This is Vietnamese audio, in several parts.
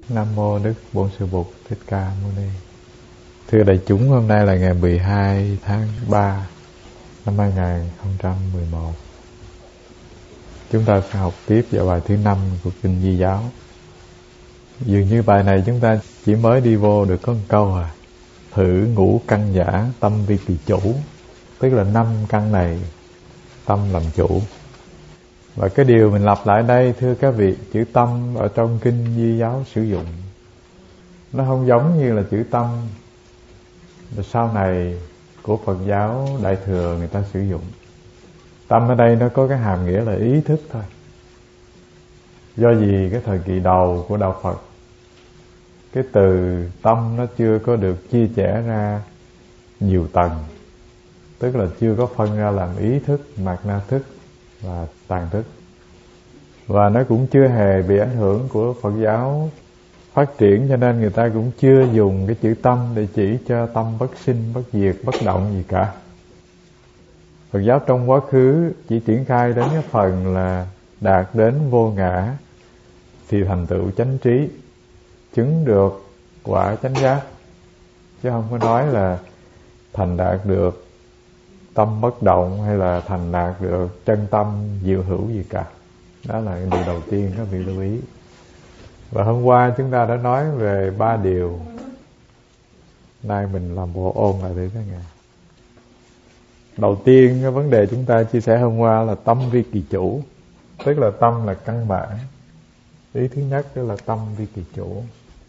Nam mô Đức Bổn Sư Bụt Thích Ca Mâu Ni. Thưa đại chúng, hôm nay là ngày 12 tháng 3 năm 2011. Chúng ta sẽ học tiếp vào bài thứ 5 của Kinh Di Giáo. Dường như bài này chúng ta chỉ mới đi vô được có một câu à. Thử ngũ căn giả tâm vi kỳ chủ. Tức là 5 căn này tâm làm chủ. Và cái điều mình lặp lại đây, thưa các vị, chữ tâm ở trong Kinh Di Giáo sử dụng nó không giống như là chữ tâm sau này của Phật giáo Đại Thừa người ta sử dụng. Tâm ở đây nó có cái hàm nghĩa là ý thức thôi. Do vì cái thời kỳ đầu của Đạo Phật, cái từ tâm nó chưa có được chia sẻ ra nhiều tầng. Tức là chưa có phân ra làm ý thức, mạt na thức và tàn thức. Và nó cũng chưa hề bị ảnh hưởng của Phật giáo phát triển, cho nên người ta cũng chưa dùng cái chữ tâm để chỉ cho tâm bất sinh, bất diệt, bất động gì cả. Phật giáo trong quá khứ chỉ triển khai đến cái phần là đạt đến vô ngã thì thành tựu chánh trí, chứng được quả chánh giác, chứ không có nói là thành đạt được tâm bất động hay là thành đạt được chân tâm diệu hữu gì cả. Đó là điều đầu tiên các vị lưu ý. Và hôm qua chúng ta đã nói về 3 điều. Nay mình làm bộ ôn lại để thế này. Đầu tiên cái vấn đề chúng ta chia sẻ hôm qua là tâm vi kỳ chủ. Tức là tâm là căn bản. Ý thứ nhất đó là tâm vi kỳ chủ.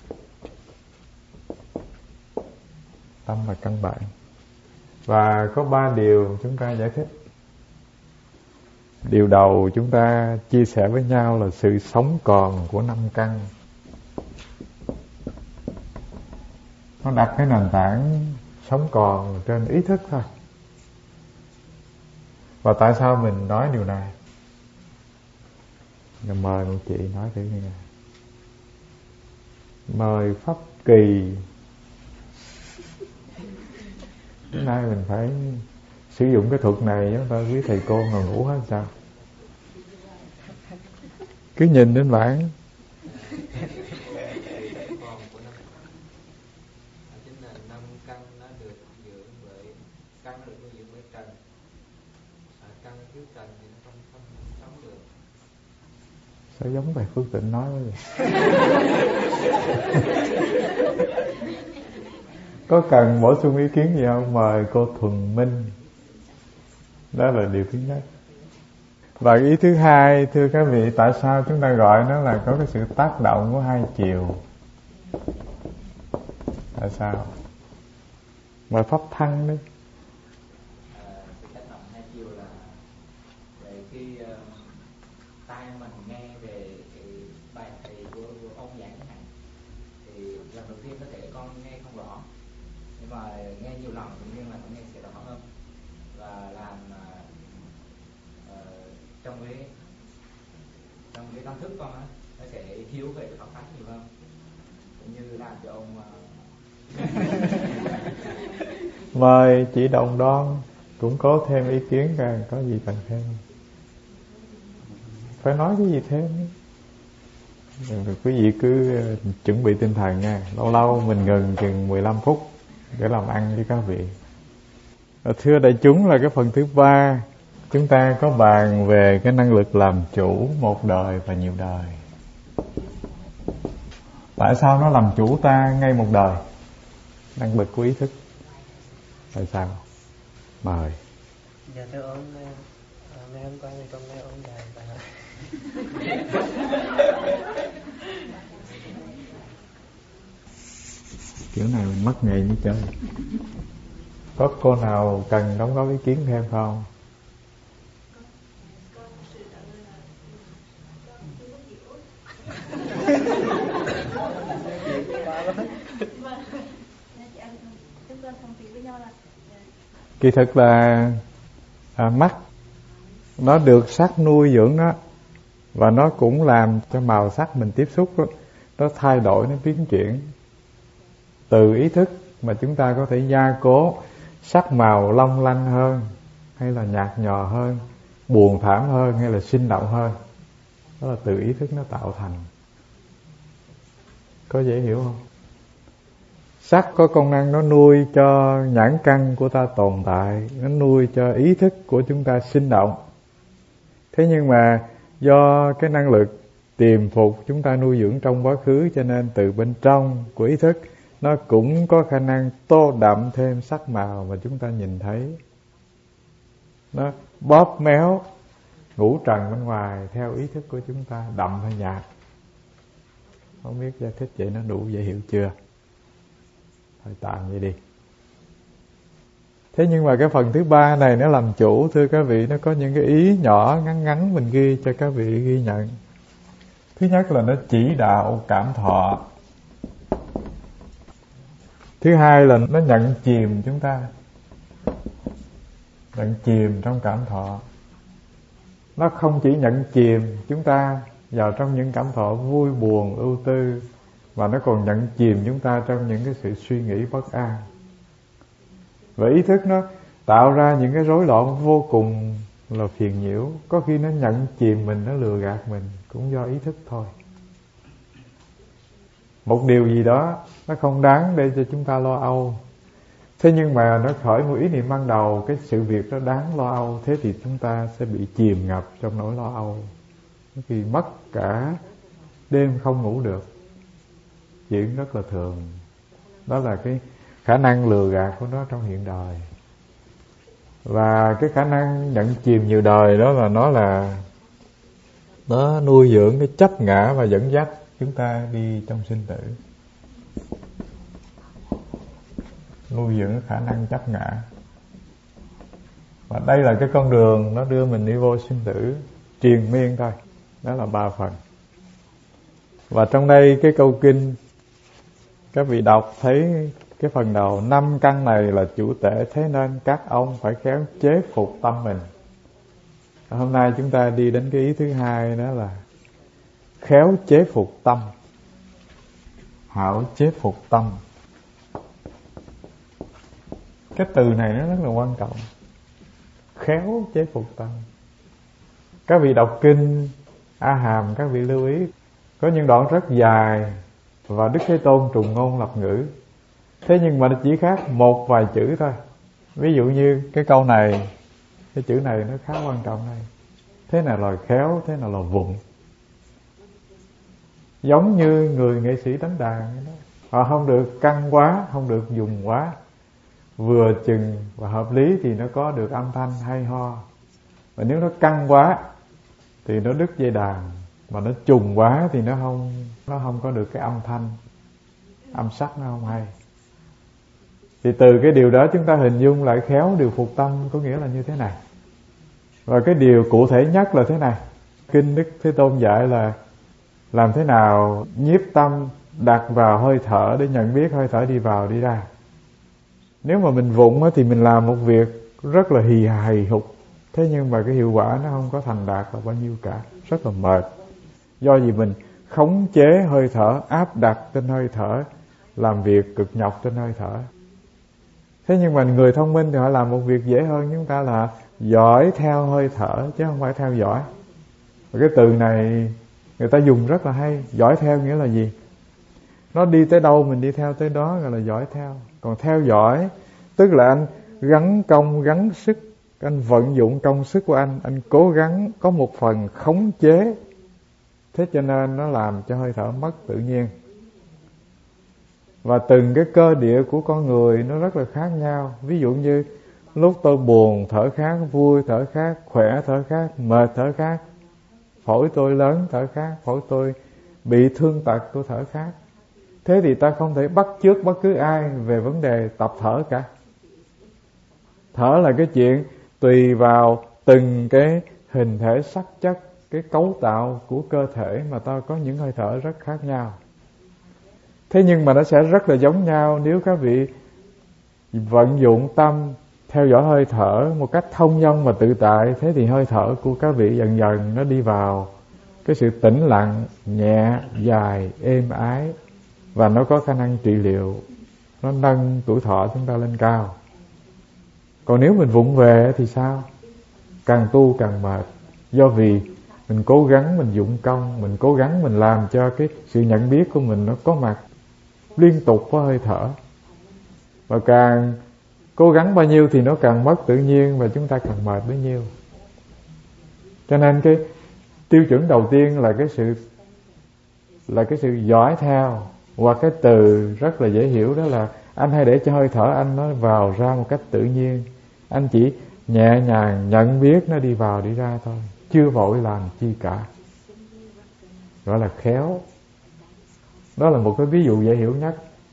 Tâm là căn bản. Và có 3 điều chúng ta giải thích. Điều đầu chúng ta chia sẻ với nhau là sự sống còn của 5 căn. Nó đặt cái nền tảng sống còn trên ý thức thôi. Và tại sao mình nói điều này? Mời một chị nói thử nghe. Mời Pháp Kỳ. Hôm nay mình phải sử dụng cái thuật này, chúng ta quý thầy cô ngồi ngủ hết sao? Cứ nhìn đến bảng. Sao giống bài Phước Tịnh nói vậy? Có cần bổ sung ý kiến gì không? Mời cô Thuần Minh. Đó là điều thứ nhất. Và ý thứ hai, thưa các vị, tại sao chúng ta gọi nó là có cái sự tác động của hai chiều? Tại sao? Mời Pháp Thăng đi. Sự tác động hai chiều là về khi tai mình nghe về cái bài thầy của ông giảng chẳng hạn, thì lần đầu tiên có thể con nghe không rõ, nhưng mà nghe nhiều lần tự nhiên là con nghe sẽ rõ hơn, và làm trong cái tâm thức con á, nó sẽ thiếu về cái Phật pháp nhiều hơn, cũng như làm cho ông mời chị Đồng Đoan cũng có thêm ý kiến ra, có gì cần thêm không? Phải nói cái gì thêm? Quý vị cứ chuẩn bị tinh thần nha. Lâu lâu mình ngừng chừng 15 phút để làm ăn với các vị. Thưa đại chúng, là cái phần thứ 3. Chúng ta có bàn về cái năng lực làm chủ một đời và nhiều đời. Tại sao nó làm chủ ta ngay một đời? Năng lực của ý thức. Tại sao? Mời. Dạ thưa ông, ngày hôm qua thì con nghe ông dạy và kiểu này mình mất nghề như chơi. Có cô nào cần đóng góp ý kiến thêm không? Kỳ thực là mắt nó được sắc nuôi dưỡng đó, và nó cũng làm cho màu sắc mình tiếp xúc đó, nó thay đổi, nó biến chuyển. Từ ý thức mà chúng ta có thể gia cố sắc màu long lanh hơn, hay là nhạt nhòa hơn, buồn thảm hơn, hay là sinh động hơn. Đó là từ ý thức nó tạo thành. Có dễ hiểu không? Sắc có công năng nó nuôi cho nhãn căn của ta tồn tại, nó nuôi cho ý thức của chúng ta sinh động. Thế nhưng mà do cái năng lực tiềm phục chúng ta nuôi dưỡng trong quá khứ, cho nên từ bên trong của ý thức nó cũng có khả năng tô đậm thêm sắc màu mà chúng ta nhìn thấy. Nó bóp méo ngũ trần bên ngoài theo ý thức của chúng ta, đậm hay nhạt. Không biết giải thích vậy nó đủ dễ hiểu chưa? Thôi tạm vậy đi. Thế nhưng mà cái phần thứ ba này nó làm chủ, thưa các vị, nó có những cái ý nhỏ ngắn ngắn mình ghi cho các vị ghi nhận. Thứ nhất là nó chỉ đạo cảm thọ. Thứ hai là nó nhận chìm chúng ta, nhận chìm trong cảm thọ. Nó không chỉ nhận chìm chúng ta vào trong những cảm thọ vui buồn ưu tư, mà nó còn nhận chìm chúng ta trong những cái sự suy nghĩ bất an. Và ý thức nó tạo ra những cái rối loạn vô cùng là phiền nhiễu. Có khi nó nhận chìm mình, nó lừa gạt mình, cũng do ý thức thôi. Một điều gì đó nó không đáng để cho chúng ta lo âu. Thế nhưng mà nó khởi một ý niệm ban đầu, cái sự việc đó đáng lo âu, thế thì chúng ta sẽ bị chìm ngập trong nỗi lo âu. Khi mất cả đêm không ngủ được, chuyện rất là thường. Đó là cái khả năng lừa gạt của nó trong hiện đời. Và cái khả năng nhận chìm nhiều đời đó là nó nuôi dưỡng cái chấp ngã và dẫn dắt chúng ta đi trong sinh tử. Nuôi dưỡng cái khả năng chấp ngã. Và đây là cái con đường nó đưa mình đi vô sinh tử triền miên thôi. Đó là 3 phần. Và trong đây cái câu kinh các vị đọc thấy cái phần đầu, 5 căn này là chủ tể, thế nên các ông phải khéo chế phục tâm mình. Hôm nay chúng ta đi đến cái ý thứ hai, đó là khéo chế phục tâm. Hảo chế phục tâm. Cái từ này nó rất là quan trọng. Khéo chế phục tâm. Các vị đọc kinh A Hàm, các vị lưu ý, có những đoạn rất dài và Đức Thế Tôn trùng ngôn lập ngữ. Thế nhưng mà nó chỉ khác một vài chữ thôi. Ví dụ như cái câu này, cái chữ này nó khá quan trọng đây. Thế nào là khéo, thế nào là vụng. Giống như người nghệ sĩ đánh đàn đó. Họ không được căng quá, không được dùng quá, vừa chừng và hợp lý thì nó có được âm thanh hay ho. Và nếu nó căng quá thì nó đứt dây đàn, mà nó trùng quá thì nó không có được cái âm thanh, âm sắc nó không hay. Thì từ cái điều đó chúng ta hình dung lại khéo điều phục tâm có nghĩa là như thế này. Và cái điều cụ thể nhất là thế này. Kinh Đức Thế Tôn dạy là làm thế nào nhiếp tâm đặt vào hơi thở để nhận biết hơi thở đi vào đi ra. Nếu mà mình vụng thì mình làm một việc rất là hì hục, thế nhưng mà cái hiệu quả nó không có thành đạt là bao nhiêu cả, rất là mệt. Do gì mình khống chế hơi thở, áp đặt trên hơi thở, làm việc cực nhọc trên hơi thở. Thế nhưng mà người thông minh thì họ làm một việc dễ hơn chúng ta là dõi theo hơi thở, chứ không phải theo dõi. Và cái từ này người ta dùng rất là hay. Dõi theo nghĩa là gì? Nó đi tới đâu mình đi theo tới đó, gọi là dõi theo. Còn theo dõi tức là anh gắng công gắng sức, anh vận dụng công sức của anh cố gắng có một phần khống chế. Thế cho nên nó làm cho hơi thở mất tự nhiên. Và từng cái cơ địa của con người nó rất là khác nhau. Ví dụ như lúc tôi buồn thở khác, vui thở khác, khỏe thở khác, mệt thở khác. Phổi tôi lớn thở khác, phổi tôi bị thương tật tôi thở khác. Thế thì ta không thể bắt chước bất cứ ai về vấn đề tập thở cả. Thở là cái chuyện tùy vào từng cái hình thể sắc chất, cái cấu tạo của cơ thể mà ta có những hơi thở rất khác nhau. Thế nhưng mà nó sẽ rất là giống nhau nếu các vị vận dụng tâm theo dõi hơi thở một cách thông dong và tự tại. Thế thì hơi thở của các vị dần dần nó đi vào cái sự tĩnh lặng, nhẹ, dài, êm ái. Và nó có khả năng trị liệu, nó nâng tuổi thọ chúng ta lên cao. Còn nếu mình vụng về thì sao? Càng tu càng mệt. Do vì Mình cố gắng mình dụng công, mình cố gắng mình làm cho cái sự nhận biết của mình nó có mặt liên tục với hơi thở. Và càng cố gắng bao nhiêu thì nó càng mất tự nhiên, và chúng ta càng mệt bấy nhiêu. Cho nên cái tiêu chuẩn đầu tiên là cái sự dõi theo, hoặc cái từ rất là dễ hiểu, đó là anh hãy để cho hơi thở anh nó vào ra một cách tự nhiên. Anh chỉ nhẹ nhàng nhận biết nó đi vào đi ra thôi, chưa vội làm chi cả. Gọi là khéo. Đó là một cái ví dụ dễ hiểu nhất.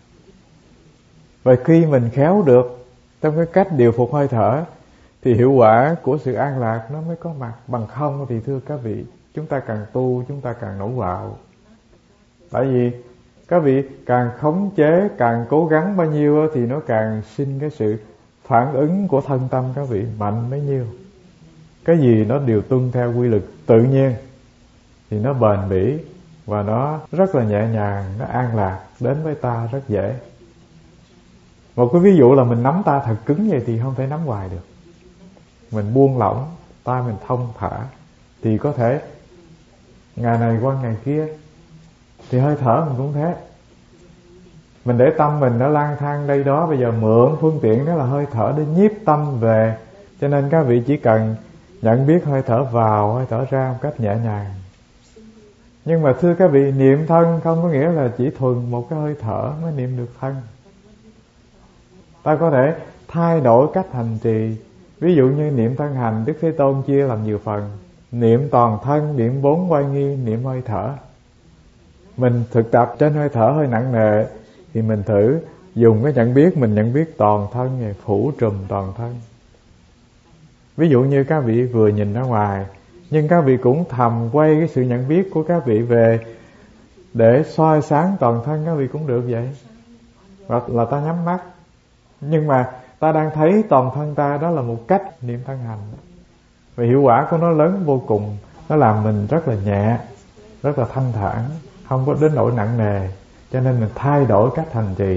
Và khi mình khéo được trong cái cách điều phục hơi thở thì hiệu quả của sự an lạc nó mới có mặt. Bằng không thì thưa các vị, chúng ta càng tu chúng ta càng nổi quạo. Tại vì các vị càng khống chế, càng cố gắng bao nhiêu thì nó càng sinh cái sự phản ứng của thân tâm các vị mạnh bấy nhiêu. Cái gì nó đều tuân theo quy luật tự nhiên thì nó bền bỉ và nó rất là nhẹ nhàng, nó an lạc đến với ta rất dễ. Một cái ví dụ là mình nắm ta thật cứng vậy thì không thể nắm hoài được. Mình buông lỏng, tay mình thông thả thì có thể ngày này qua ngày kia. Thì hơi thở mình cũng thế. Mình để tâm mình nó lang thang đây đó, bây giờ mượn phương tiện đó là hơi thở để nhiếp tâm về. Cho nên các vị chỉ cần nhận biết hơi thở vào, hơi thở ra một cách nhẹ nhàng. Nhưng mà thưa các vị, niệm thân không có nghĩa là chỉ thuần một cái hơi thở mới niệm được thân. Ta có thể thay đổi cách hành trì. Ví dụ như niệm thân hành, Đức Thế Tôn chia làm nhiều phần. Niệm toàn thân, niệm 4 oai nghi, niệm hơi thở. Mình thực tập trên hơi thở hơi nặng nề thì mình thử dùng cái nhận biết, mình nhận biết toàn thân này, phủ trùm toàn thân. Ví dụ như các vị vừa nhìn ra ngoài, nhưng các vị cũng thầm quay cái sự nhận biết của các vị về để soi sáng toàn thân các vị cũng được vậy. Hoặc là ta nhắm mắt, nhưng mà ta đang thấy toàn thân ta, đó là một cách niệm thân hành. Và hiệu quả của nó lớn vô cùng. Nó làm mình rất là nhẹ, rất là thanh thản, không có đến nỗi nặng nề. Cho nên mình thay đổi cách hành trì.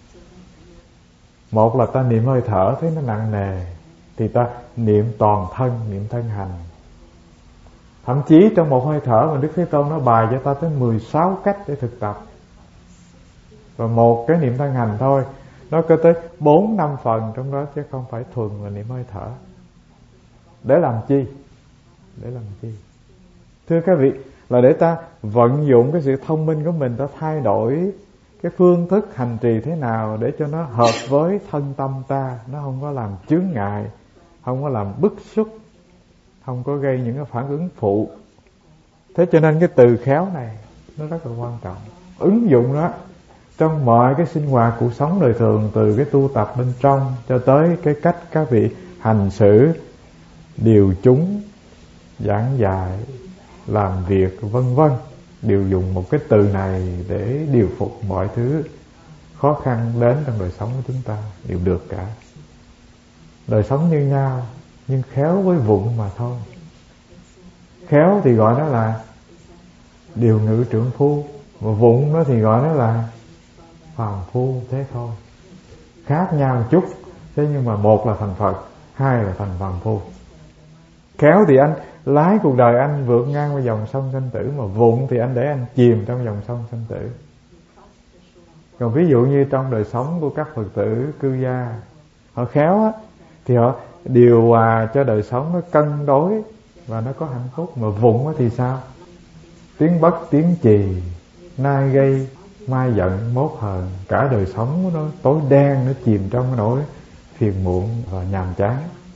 Một là ta niệm hơi thở thấy nó nặng nề thì ta niệm toàn thân, niệm thân hành. Thậm chí trong một hơi thở mà Đức Thế Tôn nó bài cho ta tới 16 cách để thực tập. Và một cái niệm thân hành thôi nó có tới 4-5 phần trong đó, chứ không phải thuần là niệm hơi thở. Để làm chi? Để làm chi? Thưa các vị, là để ta vận dụng cái sự thông minh của mình, ta thay đổi cái phương thức hành trì thế nào để cho nó hợp với thân tâm ta. Nó không có làm chướng ngại, không có làm bức xúc, không có gây những cái phản ứng phụ. Thế cho nên cái từ khéo này nó rất là quan trọng. Ứng dụng nó trong mọi cái sinh hoạt cuộc sống đời thường, từ cái tu tập bên trong cho tới cái cách các vị hành xử, điều chúng, giảng dạy, làm việc vân vân, đều dùng một cái từ này để điều phục mọi thứ khó khăn đến trong đời sống của chúng ta, đều được cả. Đời sống như nhau nhưng khéo với vụng mà thôi. Khéo thì gọi nó là điều ngự trượng phu, mà vụng nó thì gọi nó là phàm phu, thế thôi. Khác nhau một chút, thế nhưng mà một là thành Phật, hai là thành phàm phu. Khéo thì anh lái cuộc đời anh vượt ngang qua dòng sông sanh tử, mà vụng thì anh để anh chìm trong dòng sông sanh tử. Còn ví dụ như trong đời sống của các Phật tử cư gia, họ khéo á, thì họ điều hòa cho đời sống nó cân đối và nó có hạnh phúc. Mà vụng á thì sao? Tiếng bất tiếng trì, nay gây mai giận mốt hờn, cả đời sống của nó tối đen, nó chìm trong cái nỗi phiền muộn và nhàm chán.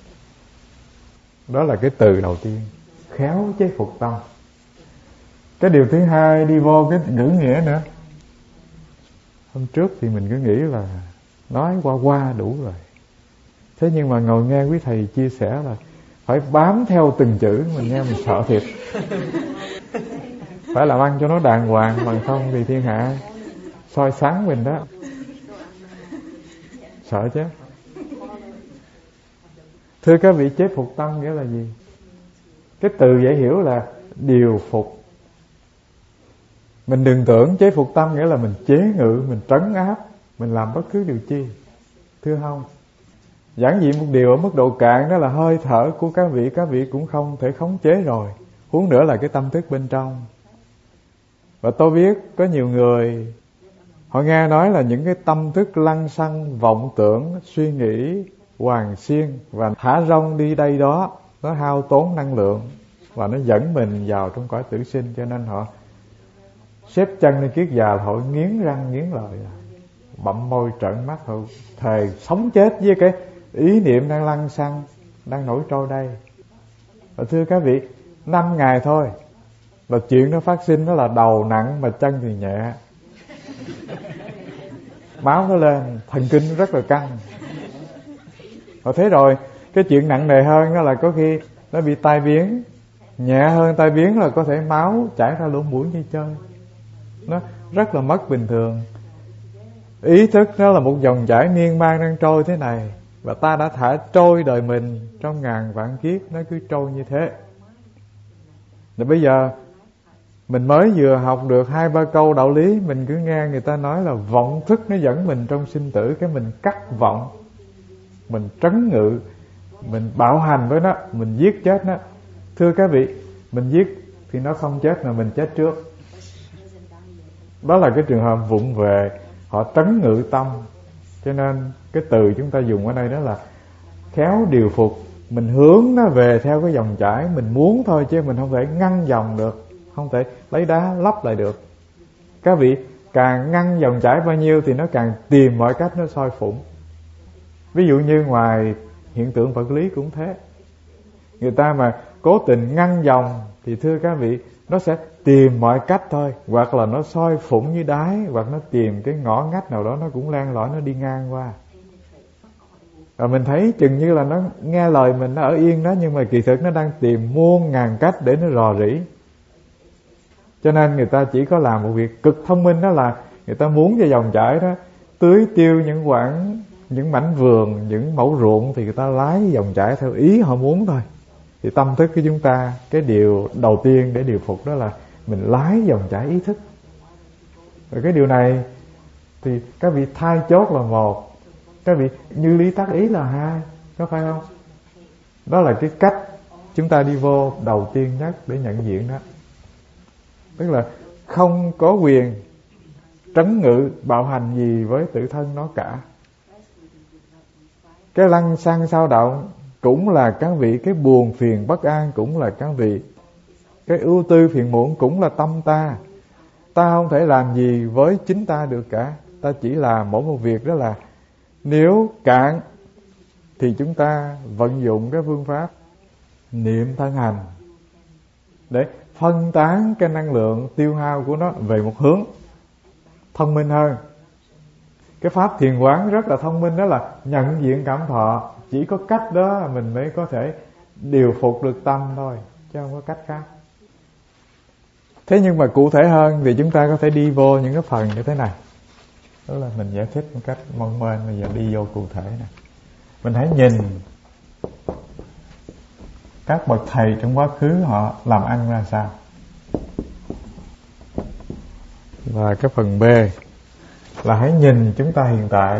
Đó là cái từ đầu tiên, khéo chế phục tâm. Cái điều thứ hai đi vô cái ngữ nghĩa nữa. Hôm trước thì mình cứ nghĩ là nói qua đủ rồi. Thế nhưng mà ngồi nghe quý thầy chia sẻ là phải bám theo từng chữ, mình nghe mình sợ thiệt. Phải làm ăn cho nó đàng hoàng, bằng không thì thiên hạ soi sáng mình đó. Sợ chứ. Thưa các vị, chế phục tâm nghĩa là gì? Cái từ dễ hiểu là điều phục. Mình đừng tưởng chế phục tâm nghĩa là mình chế ngự, mình trấn áp, mình làm bất cứ điều chi. Thưa không. Giản dị một điều ở mức độ cạn, đó là hơi thở của các vị cũng không thể khống chế rồi. huống nữa là cái tâm thức bên trong. Và tôi biết có nhiều người họ nghe nói là những cái tâm thức lăng xăng, vọng tưởng, suy nghĩ hoàng xiên và thả rong đi đây đó, nó hao tốn năng lượng và nó dẫn mình vào trong cõi tử sinh. Cho nên họ xếp chân lên kiết già, họ nghiến răng nghiến lợi, bặm môi trợn mắt, họ thề sống chết với cái ý niệm đang lăng xăng, đang nổi trôi đây. Và thưa các vị, 5 ngày thôi là chuyện nó phát sinh, nó là đầu nặng mà chân thì nhẹ, máu nó lên, thần kinh nó rất là căng. Họ thấy rồi, cái chuyện nặng nề hơn đó là có khi nó bị tai biến, nhẹ hơn tai biến là có thể máu chảy ra lỗ mũi như chơi. Nó rất là mất bình thường. Ý thức nó là một dòng chảy miên man đang trôi thế này, và ta đã thả trôi đời mình trong ngàn vạn kiếp, nó cứ trôi như thế. Rồi bây giờ mình mới vừa học được 2-3 câu đạo lý, mình cứ nghe người ta nói là vọng thức nó dẫn mình trong sinh tử, cái mình cắt vọng, mình trấn ngự, mình bạo hành với nó, mình giết chết nó. Thưa các vị, mình giết thì nó không chết mà mình chết trước. Đó là cái trường hợp vụng về, họ trấn ngự tâm. Cho nên cái từ chúng ta dùng ở đây đó là khéo điều phục. Mình hướng nó về theo cái dòng chảy mình muốn thôi, chứ mình không thể ngăn dòng được, không thể lấy đá lấp lại được. Các vị, càng ngăn dòng chảy bao nhiêu thì nó càng tìm mọi cách nó soi phủng. Ví dụ như ngoài hiện tượng vật lý cũng thế. Người ta mà cố tình ngăn dòng thì thưa các vị, nó sẽ tìm mọi cách thôi. Hoặc là nó soi phủng như đáy, hoặc nó tìm cái ngõ ngách nào đó, nó cũng len lỏi, nó đi ngang qua. Và mình thấy chừng như là nó nghe lời mình, nó ở yên đó, nhưng mà kỳ thực nó đang tìm muôn ngàn cách để nó rò rỉ. Cho nên người ta chỉ có làm một việc cực thông minh, đó là người ta muốn cho dòng chảy đó tưới tiêu những quãng, những mảnh vườn, những mẫu ruộng, thì người ta lái dòng chảy theo ý họ muốn thôi. Thì tâm thức của chúng ta, cái điều đầu tiên để điều phục đó là mình lái dòng chảy ý thức. Rồi cái điều này thì các vị thay chốt là một, các vị như lý tác ý là hai, có phải không? Đó là cái cách chúng ta đi vô đầu tiên nhất để nhận diện đó. Tức là không có quyền trấn ngự bạo hành gì với tự thân nó cả. Cái lăng xăng sao động cũng là các vị, cái buồn phiền bất an cũng là các vị, cái ưu tư phiền muộn cũng là tâm ta. Ta không thể làm gì với chính ta được cả. Ta chỉ làm mỗi một việc, đó là nếu cạn thì chúng ta vận dụng cái phương pháp niệm thân hành để phân tán cái năng lượng tiêu hao của nó về một hướng thông minh hơn. Cái pháp thiền quán rất là thông minh, đó là nhận diện cảm thọ. Chỉ có cách đó mình mới có thể điều phục được tâm thôi, chứ không có cách khác. Thế nhưng mà cụ thể hơn thì chúng ta có thể đi vô những cái phần như thế này. Đó là mình giải thích một cách mong manh. Bây giờ đi vô cụ thể này. Mình hãy nhìn các bậc thầy trong quá khứ họ làm ăn ra sao. Và cái phần B là hãy nhìn chúng ta hiện tại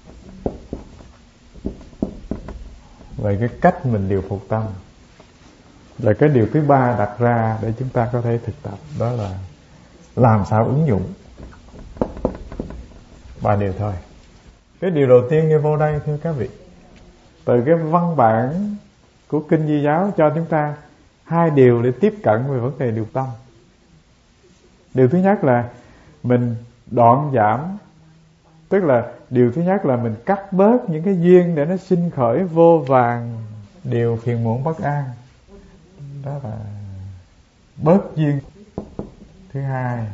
về cái cách mình điều phục tâm. Là cái điều thứ 3 đặt ra để chúng ta có thể thực tập, đó là làm sao ứng dụng. 3 điều thôi. Cái điều đầu tiên như vô đây thưa các vị, từ cái văn bản của Kinh Di Giáo cho chúng ta 2 điều để tiếp cận về vấn đề điều tâm. Điều thứ nhất là mình đoạn giảm, tức là điều thứ nhất là mình cắt bớt những cái duyên để nó sinh khởi vô vàn điều phiền muộn bất an. Đó là bớt duyên. Thứ hai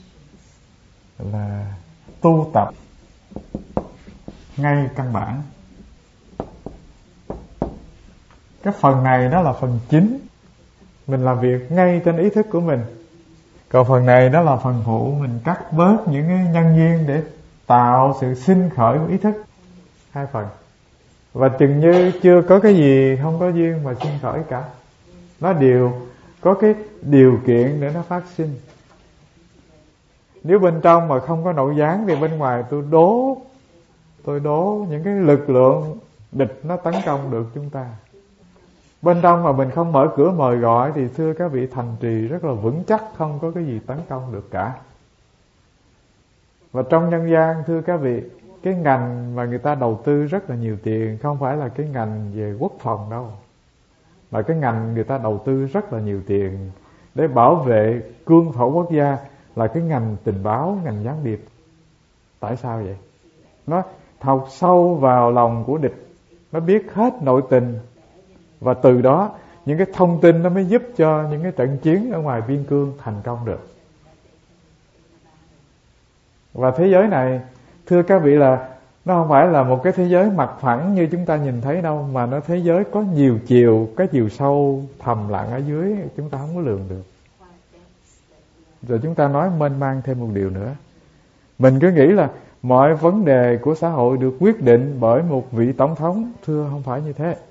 là tu tập ngay căn bản. Cái phần này đó là phần chính, mình làm việc ngay trên ý thức của mình. Còn phần này đó là phần phụ, mình cắt bớt những cái nhân duyên để tạo sự sinh khởi của ý thức. 2 phần. Và chừng như chưa có cái gì không có duyên mà sinh khởi cả. Nó đều có cái điều kiện để nó phát sinh. Nếu bên trong mà không có nội gián thì bên ngoài tôi đố những cái lực lượng địch nó tấn công được chúng ta. Bên trong mà mình không mở cửa mời gọi thì thưa các vị, thành trì rất là vững chắc, không có cái gì tấn công được cả. Và trong nhân gian thưa các vị, cái ngành mà người ta đầu tư rất là nhiều tiền không phải là cái ngành về quốc phòng đâu, mà cái ngành người ta đầu tư rất là nhiều tiền để bảo vệ cương thổ quốc gia là cái ngành tình báo, ngành gián điệp. Tại sao vậy? Nó thọc sâu vào lòng của địch, nó biết hết nội tình, và từ đó những cái thông tin nó mới giúp cho những cái trận chiến ở ngoài biên cương thành công được. Và thế giới này thưa các vị là nó không phải là một cái thế giới mặt phẳng như chúng ta nhìn thấy đâu, mà nó thế giới có nhiều chiều, cái chiều sâu thầm lặng ở dưới chúng ta không có lường được. Rồi chúng ta nói mênh mang thêm một điều nữa. Mình cứ nghĩ là mọi vấn đề của xã hội được quyết định bởi một vị tổng thống. Thưa không phải như thế.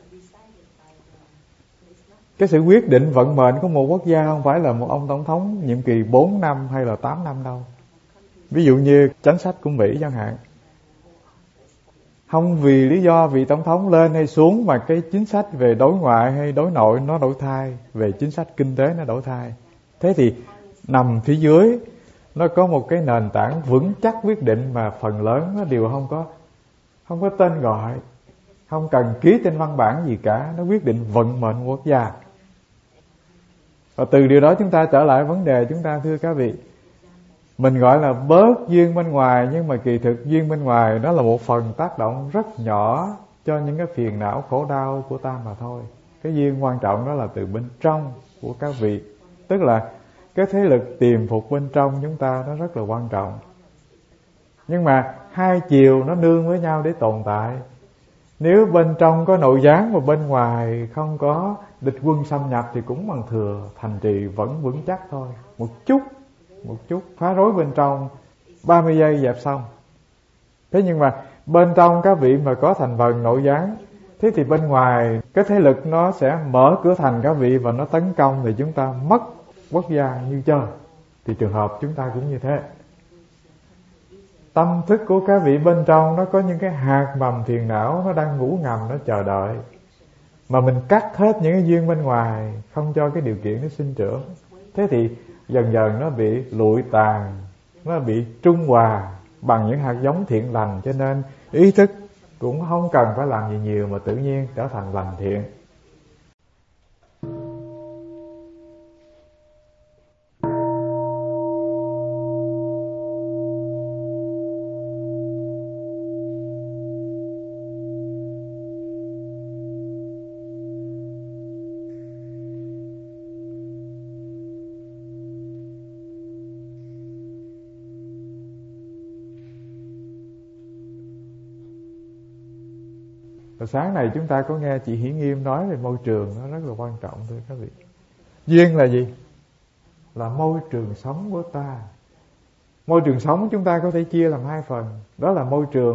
Cái sự quyết định vận mệnh của một quốc gia không phải là một ông tổng thống nhiệm kỳ 4 năm hay là 8 năm đâu. Ví dụ như chính sách của Mỹ chẳng hạn, không vì lý do vị tổng thống lên hay xuống mà cái chính sách về đối ngoại hay đối nội nó đổi thay, về chính sách kinh tế nó đổi thay. Thế thì nằm phía dưới nó có một cái nền tảng vững chắc quyết định mà phần lớn nó đều không có tên gọi, không cần ký trên văn bản gì cả, nó quyết định vận mệnh quốc gia. Và từ điều đó chúng ta trở lại vấn đề chúng ta thưa các vị, mình gọi là bớt duyên bên ngoài, nhưng mà kỳ thực duyên bên ngoài nó là một phần tác động rất nhỏ cho những cái phiền não khổ đau của ta mà thôi. Cái duyên quan trọng đó là từ bên trong của các vị, tức là cái thế lực tiềm phục bên trong chúng ta nó rất là quan trọng. Nhưng mà hai chiều nó nương với nhau để tồn tại. Nếu bên trong có nội gián và bên ngoài không có địch quân xâm nhập thì cũng bằng thừa, thành trì vẫn vững chắc thôi. Một chút phá rối bên trong 30 giây dẹp xong. Thế nhưng mà bên trong các vị mà có thành phần nội gián, thế thì bên ngoài cái thế lực nó sẽ mở cửa thành các vị và nó tấn công thì chúng ta mất quốc gia như chơi. Thì trường hợp chúng ta cũng như thế. Tâm thức của các vị bên trong nó có những cái hạt mầm phiền não, nó đang ngủ ngầm, nó chờ đợi. Mà mình cắt hết những cái duyên bên ngoài, không cho cái điều kiện nó sinh trưởng. Thế thì dần dần nó bị lụi tàn, nó bị trung hòa bằng những hạt giống thiện lành. Cho nên ý thức cũng không cần phải làm gì nhiều mà tự nhiên trở thành lành thiện. Sáng này chúng ta có nghe chị Hiển Nghiêm nói về môi trường, nó rất là quan trọng thưa các vị. Duyên là gì? Là môi trường sống của ta. Môi trường sống chúng ta có thể chia làm hai phần. Đó là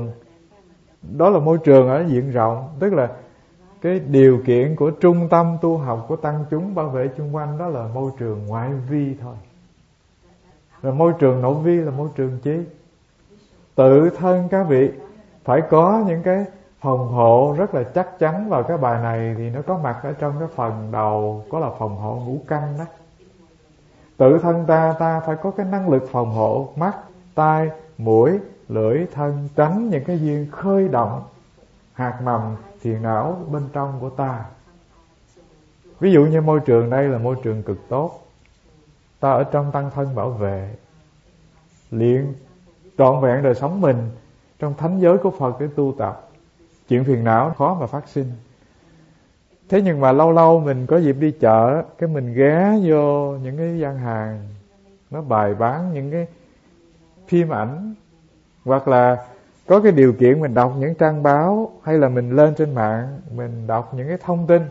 môi trường ở diện rộng, tức là cái điều kiện của trung tâm tu học của tăng chúng bảo vệ chung quanh, đó là môi trường ngoại vi thôi. Rồi môi trường nội vi là môi trường chi? Tự thân các vị phải có những cái phòng hộ rất là chắc chắn. Vào cái bài này thì nó có mặt ở trong cái phần đầu, có là phòng hộ ngũ căn đó. Tự thân ta phải có cái năng lực phòng hộ mắt, tai, mũi, lưỡi, thân, tránh những cái duyên khơi động hạt mầm phiền não bên trong của ta. Ví dụ như môi trường đây là môi trường cực tốt, ta ở trong tăng thân bảo vệ, luyện trọn vẹn đời sống mình trong thánh giới của Phật để tu tập, chuyện phiền não khó mà phát sinh. Thế nhưng mà lâu lâu mình có dịp đi chợ, cái mình ghé vô những cái gian hàng nó bày bán những cái phim ảnh, hoặc là có cái điều kiện mình đọc những trang báo, hay là mình lên trên mạng mình đọc những cái thông tin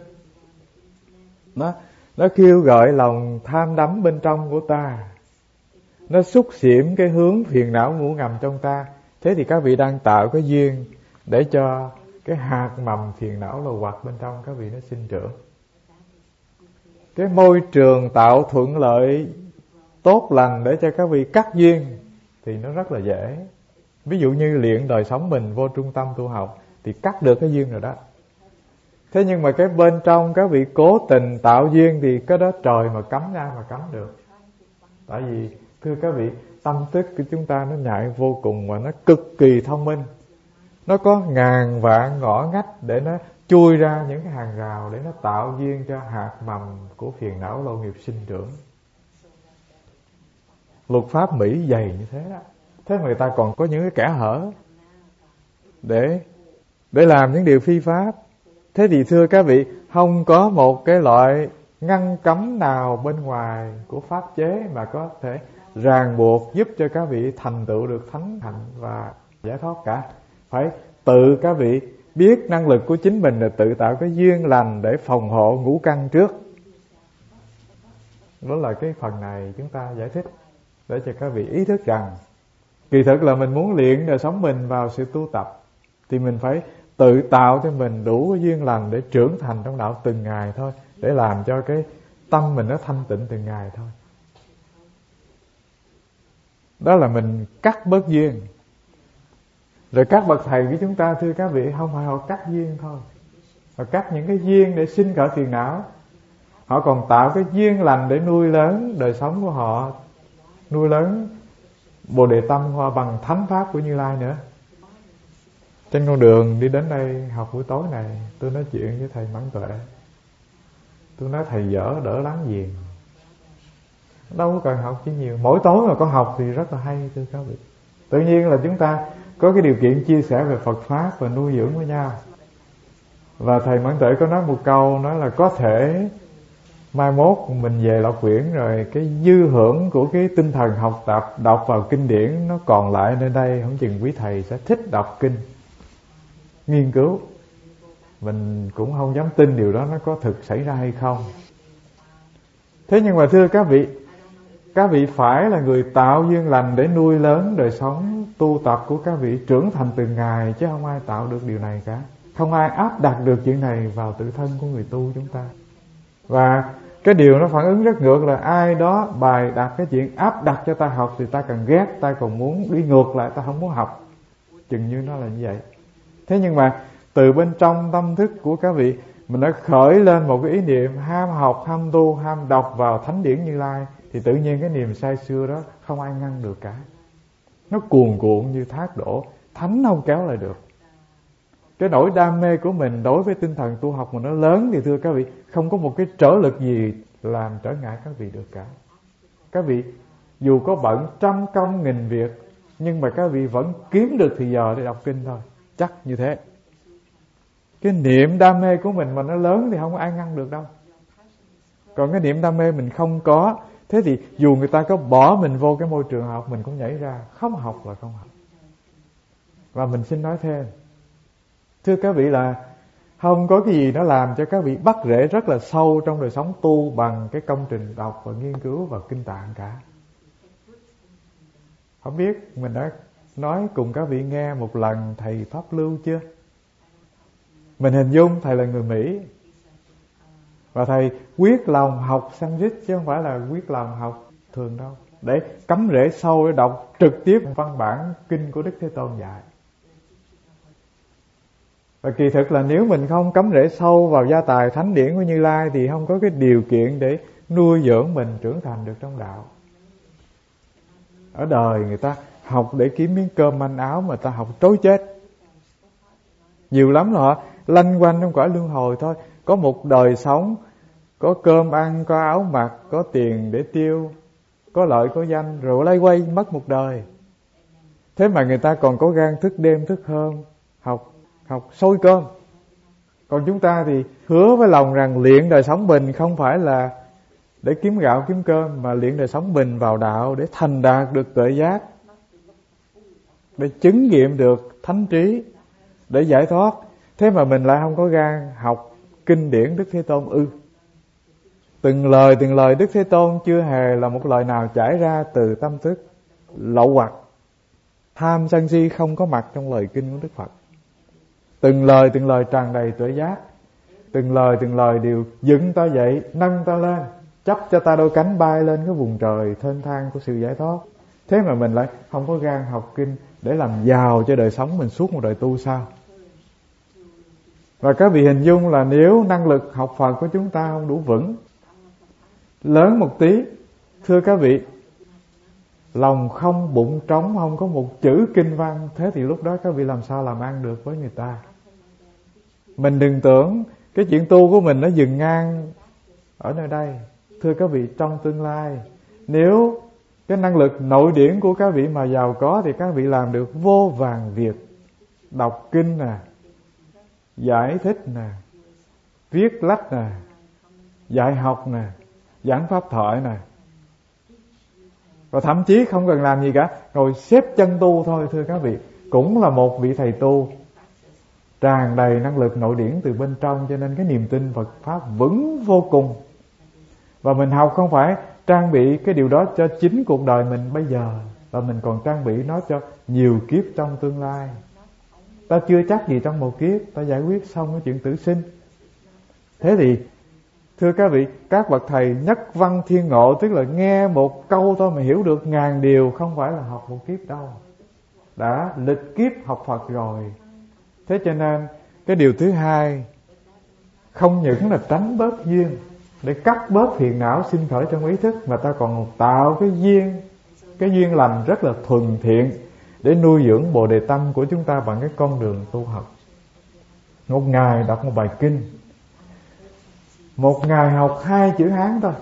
nó kêu gọi lòng tham đắm bên trong của ta, nó xúc xỉm cái hướng phiền não ngủ ngầm trong ta. Thế thì các vị đang tạo cái duyên để cho cái hạt mầm phiền não lồ hoặc bên trong các vị nó sinh trưởng. Cái môi trường tạo thuận lợi tốt lành để cho các vị cắt duyên thì nó rất là dễ. Ví dụ như luyện đời sống mình vô trung tâm tu học thì cắt được cái duyên rồi đó. Thế nhưng mà cái bên trong các vị cố tình tạo duyên thì cái đó trời mà cấm ra mà cấm được. Tại vì thưa các vị, tâm thức của chúng ta nó nhạy vô cùng và nó cực kỳ thông minh. Nó có ngàn vạn ngõ ngách để nó chui ra những cái hàng rào để nó tạo duyên cho hạt mầm của phiền não lâu nghiệp sinh trưởng. Luật pháp Mỹ dày như thế đó. Thế mà người ta còn có những cái kẽ hở để làm những điều phi pháp. Thế thì thưa các vị, không có một cái loại ngăn cấm nào bên ngoài của pháp chế mà có thể ràng buộc giúp cho các vị thành tựu được thánh hạnh và giải thoát cả. Phải tự các vị biết năng lực của chính mình là tự tạo cái duyên lành để phòng hộ ngũ căn trước. Đó là cái phần này chúng ta giải thích để cho các vị ý thức rằng kỳ thực là mình muốn luyện đời sống mình vào sự tu tập thì mình phải tự tạo cho mình đủ cái duyên lành để trưởng thành trong đạo từng ngày thôi, để làm cho cái tâm mình nó thanh tịnh từng ngày thôi. Đó là mình cắt bớt duyên. Rồi các bậc thầy của chúng ta thưa các vị, không phải họ cắt duyên thôi, họ cắt những cái duyên để sinh khởi phiền não. Họ còn tạo cái duyên lành để nuôi lớn đời sống của họ, nuôi lớn Bồ Đề tâm họ bằng thánh pháp của Như Lai nữa. Trên con đường đi đến đây học buổi tối này, tôi nói chuyện với thầy Mãn Tuệ. Tôi nói thầy dở đỡ láng giềng, đâu có cần học chứ nhiều. Mỗi tối mà có học thì rất là hay thưa các vị. Tự nhiên là chúng ta có cái điều kiện chia sẻ về Phật Pháp và nuôi dưỡng với nhau. Và thầy Mãn Tuệ có nói một câu, nói là có thể mai mốt mình về Lộc Quyển rồi cái dư hưởng của cái tinh thần học tập, đọc vào kinh điển nó còn lại nơi đây, không chừng quý thầy sẽ thích đọc kinh, nghiên cứu. Mình cũng không dám tin điều đó nó có thực xảy ra hay không. Thế nhưng mà thưa các vị phải là người tạo duyên lành để nuôi lớn đời sống tu tập của các vị trưởng thành từng ngày, chứ không ai tạo được điều này cả. Không ai áp đặt được chuyện này vào tự thân của người tu chúng ta. Và cái điều nó phản ứng rất ngược là ai đó bài đặt cái chuyện áp đặt cho ta học thì ta càng ghét, ta còn muốn đi ngược lại, ta không muốn học. Chừng như nó là như vậy. Thế nhưng mà từ bên trong tâm thức của các vị, mình đã khởi lên một cái ý niệm ham học, ham tu, ham đọc vào thánh điển Như Lai, thì tự nhiên cái niềm say sưa đó không ai ngăn được cả. Nó cuồn cuộn như thác đổ, thánh không kéo lại được. Cái nỗi đam mê của mình đối với tinh thần tu học mà nó lớn thì thưa các vị, không có một cái trở lực gì làm trở ngại các vị được cả. Các vị dù có bận trăm công nghìn việc, nhưng mà các vị vẫn kiếm được thì giờ để đọc kinh thôi. Chắc như thế. Cái niệm đam mê của mình mà nó lớn thì không có ai ngăn được đâu. Còn cái niệm đam mê mình không có, thế thì dù người ta có bỏ mình vô cái môi trường học, mình cũng nhảy ra, không học là không học. Và mình xin nói thêm, thưa các vị là không có cái gì nó làm cho các vị bắt rễ rất là sâu trong đời sống tu bằng cái công trình đọc và nghiên cứu vào kinh tạng cả. Không biết mình đã nói cùng các vị nghe một lần thầy Pháp Lưu chưa? Mình hình dung thầy là người Mỹ, và thầy quyết lòng học Sanskrit chứ không phải là quyết lòng học thường đâu, để cắm rễ sâu để đọc trực tiếp văn bản kinh của Đức Thế Tôn dạy. Và kỳ thực là nếu mình không cắm rễ sâu vào gia tài thánh điển của Như Lai thì không có cái điều kiện để nuôi dưỡng mình trưởng thành được trong đạo. Ở đời người ta học để kiếm miếng cơm manh áo mà ta học trối chết. Nhiều lắm là họ lanh quanh trong cõi luân hồi thôi. Có một đời sống, có cơm ăn, có áo mặc, có tiền để tiêu, có lợi có danh, rồi lay quay mất một đời. Thế mà người ta còn có gan thức đêm thức hôm học sôi cơm. Còn chúng ta thì hứa với lòng rằng luyện đời sống mình không phải là để kiếm gạo kiếm cơm, mà luyện đời sống mình vào đạo để thành đạt được tuệ giác, để chứng nghiệm được thánh trí, để giải thoát. Thế mà mình lại không có gan học kinh điển Đức Thế Tôn ư. Từng lời Đức Thế Tôn chưa hề là một lời nào chảy ra từ tâm thức lậu hoặc. Tham sân si không có mặt trong lời kinh của Đức Phật. Từng lời tràn đầy tuệ giác. Từng lời đều dựng ta dậy, nâng ta lên, chấp cho ta đôi cánh bay lên cái vùng trời thênh thang của sự giải thoát. Thế mà mình lại không có gan học kinh để làm giàu cho đời sống mình suốt một đời tu sao? Và các vị hình dung là nếu năng lực học Phật của chúng ta không đủ vững, lớn một tí, thưa các vị, lòng không, bụng trống, không có một chữ kinh văn, thế thì lúc đó các vị làm sao làm ăn được với người ta? Mình đừng tưởng cái chuyện tu của mình nó dừng ngang ở nơi đây. Thưa các vị, trong tương lai, nếu cái năng lực nội điển của các vị mà giàu có thì các vị làm được vô vàn việc. Đọc kinh nè, giải thích nè, viết lách nè, dạy học nè, giảng pháp thoại nè. Và thậm chí không cần làm gì cả, ngồi xếp chân tu thôi, thưa các vị, cũng là một vị thầy tu tràn đầy năng lực nội điển từ bên trong. Cho nên cái niềm tin Phật Pháp vững vô cùng. Và mình học không phải trang bị cái điều đó cho chính cuộc đời mình bây giờ, và mình còn trang bị nó cho nhiều kiếp trong tương lai. Ta chưa chắc gì trong một kiếp ta giải quyết xong cái chuyện tử sinh. Thế thì thưa các vị, các bậc thầy nhất văn thiên ngộ, tức là nghe một câu thôi mà hiểu được ngàn điều, không phải là học một kiếp đâu, đã lịch kiếp học Phật rồi. Thế cho nên cái điều thứ hai, không những là tránh bớt duyên để cắt bớt phiền não sinh khởi trong ý thức, mà ta còn tạo cái duyên lành rất là thuần thiện để nuôi dưỡng Bồ Đề tâm của chúng ta bằng cái con đường tu học. Một ngày đọc một bài kinh, một ngày học 2 chữ Hán thôi.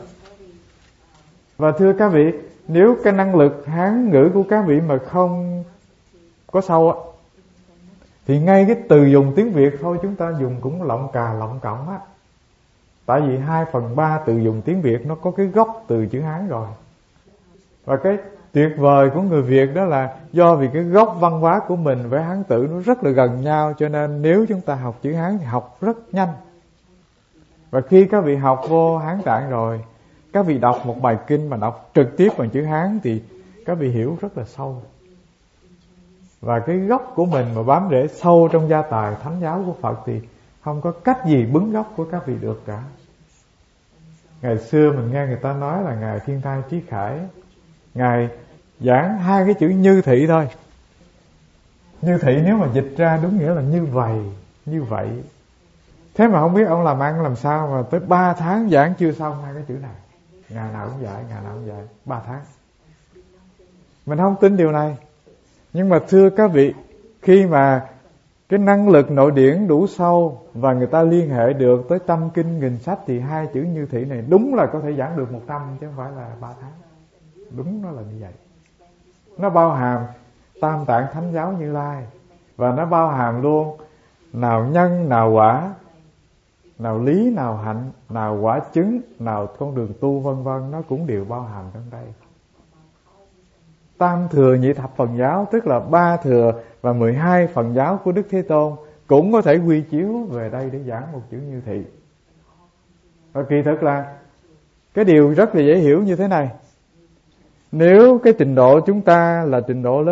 Và thưa các vị, nếu cái năng lực Hán ngữ của các vị mà không có sâu á, thì ngay cái từ dùng tiếng Việt thôi chúng ta dùng cũng lọng cà lọng cọng á. Tại vì 2/3 từ dùng tiếng Việt nó có cái gốc từ chữ Hán rồi. Và cái tuyệt vời của người Việt đó là do vì cái gốc văn hóa của mình với Hán tự nó rất là gần nhau, cho nên nếu chúng ta học chữ Hán thì học rất nhanh. Và khi các vị học vô Hán Tạng rồi, các vị đọc một bài kinh mà đọc trực tiếp bằng chữ Hán thì các vị hiểu rất là sâu. Và cái gốc của mình mà bám rễ sâu trong gia tài thánh giáo của Phật thì không có cách gì bứng gốc của các vị được cả. Ngày xưa mình nghe người ta nói là Ngài Thiên Thai Trí Khải, Ngài giảng 2 cái chữ như thị thôi. Như thị nếu mà dịch ra đúng nghĩa là như vậy. Thế mà không biết ông làm ăn làm sao mà tới 3 tháng giảng chưa xong 2 cái chữ này. Ngày nào cũng dạy 3 tháng. Mình không tin điều này. Nhưng mà thưa các vị, khi mà cái năng lực nội điển đủ sâu và người ta liên hệ được tới trăm kinh nghìn sách thì 2 chữ như thị này đúng là có thể giảng được 100 chứ không phải là 3 tháng. Đúng nó là như vậy. Nó bao hàm Tam Tạng Thánh Giáo Như Lai, và nó bao hàm luôn nào nhân, nào quả, nào lý, nào hạnh, nào quả chứng, nào con đường tu vân vân, nó cũng đều bao hàm trong đây. Tam thừa nhị thập phần giáo, tức là 3 thừa và 12 phần giáo của Đức Thế Tôn cũng có thể quy chiếu về đây để giảng một chữ như thị. Và kỳ thực là cái điều rất là dễ hiểu như thế này. Nếu cái trình độ chúng ta là trình độ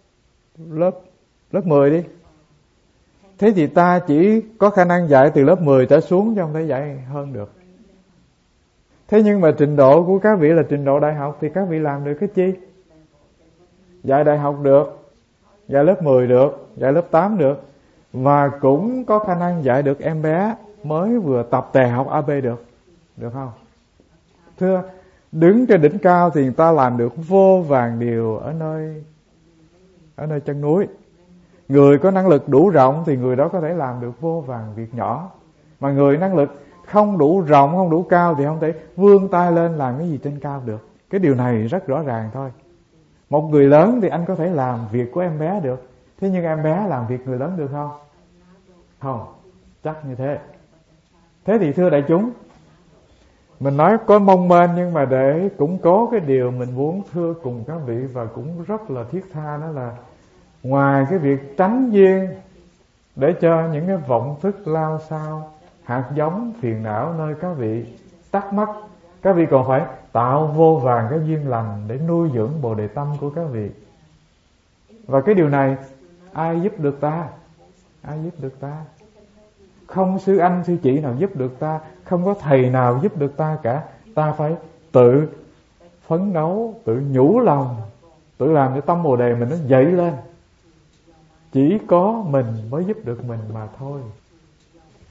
lớp 10 đi, thế thì ta chỉ có khả năng dạy từ lớp 10 trở xuống chứ không thể dạy hơn được. Thế nhưng mà trình độ của các vị là trình độ đại học thì các vị làm được cái chi? Dạy đại học được, dạy lớp 10 được, dạy lớp 8 được, và cũng có khả năng dạy được em bé mới vừa tập tè học AB được không? Thưa, đứng trên đỉnh cao thì người ta làm được vô vàn điều ở nơi chân núi. Người có năng lực đủ rộng thì người đó có thể làm được vô vàn việc nhỏ. Mà người năng lực không đủ rộng, không đủ cao thì không thể vươn tay lên làm cái gì trên cao được. Cái điều này rất rõ ràng thôi. Một người lớn thì anh có thể làm việc của em bé được, thế nhưng em bé làm việc người lớn được không? Không, chắc như thế. Thế thì thưa đại chúng, mình nói có mong manh nhưng mà để củng cố cái điều mình muốn thưa cùng các vị, và cũng rất là thiết tha, đó là ngoài cái việc tránh duyên để cho những cái vọng thức lao sao, hạt giống phiền não nơi các vị tắc mắc, các vị còn phải tạo vô vàn cái duyên lành để nuôi dưỡng Bồ Đề tâm của các vị. Và cái điều này ai giúp được ta? Ai giúp được ta? Không sư anh sư chị nào giúp được ta, không có thầy nào giúp được ta cả. Ta phải tự phấn đấu, tự nhủ lòng, tự làm cho tâm Bồ Đề mình nó dậy lên. Chỉ có mình mới giúp được mình mà thôi.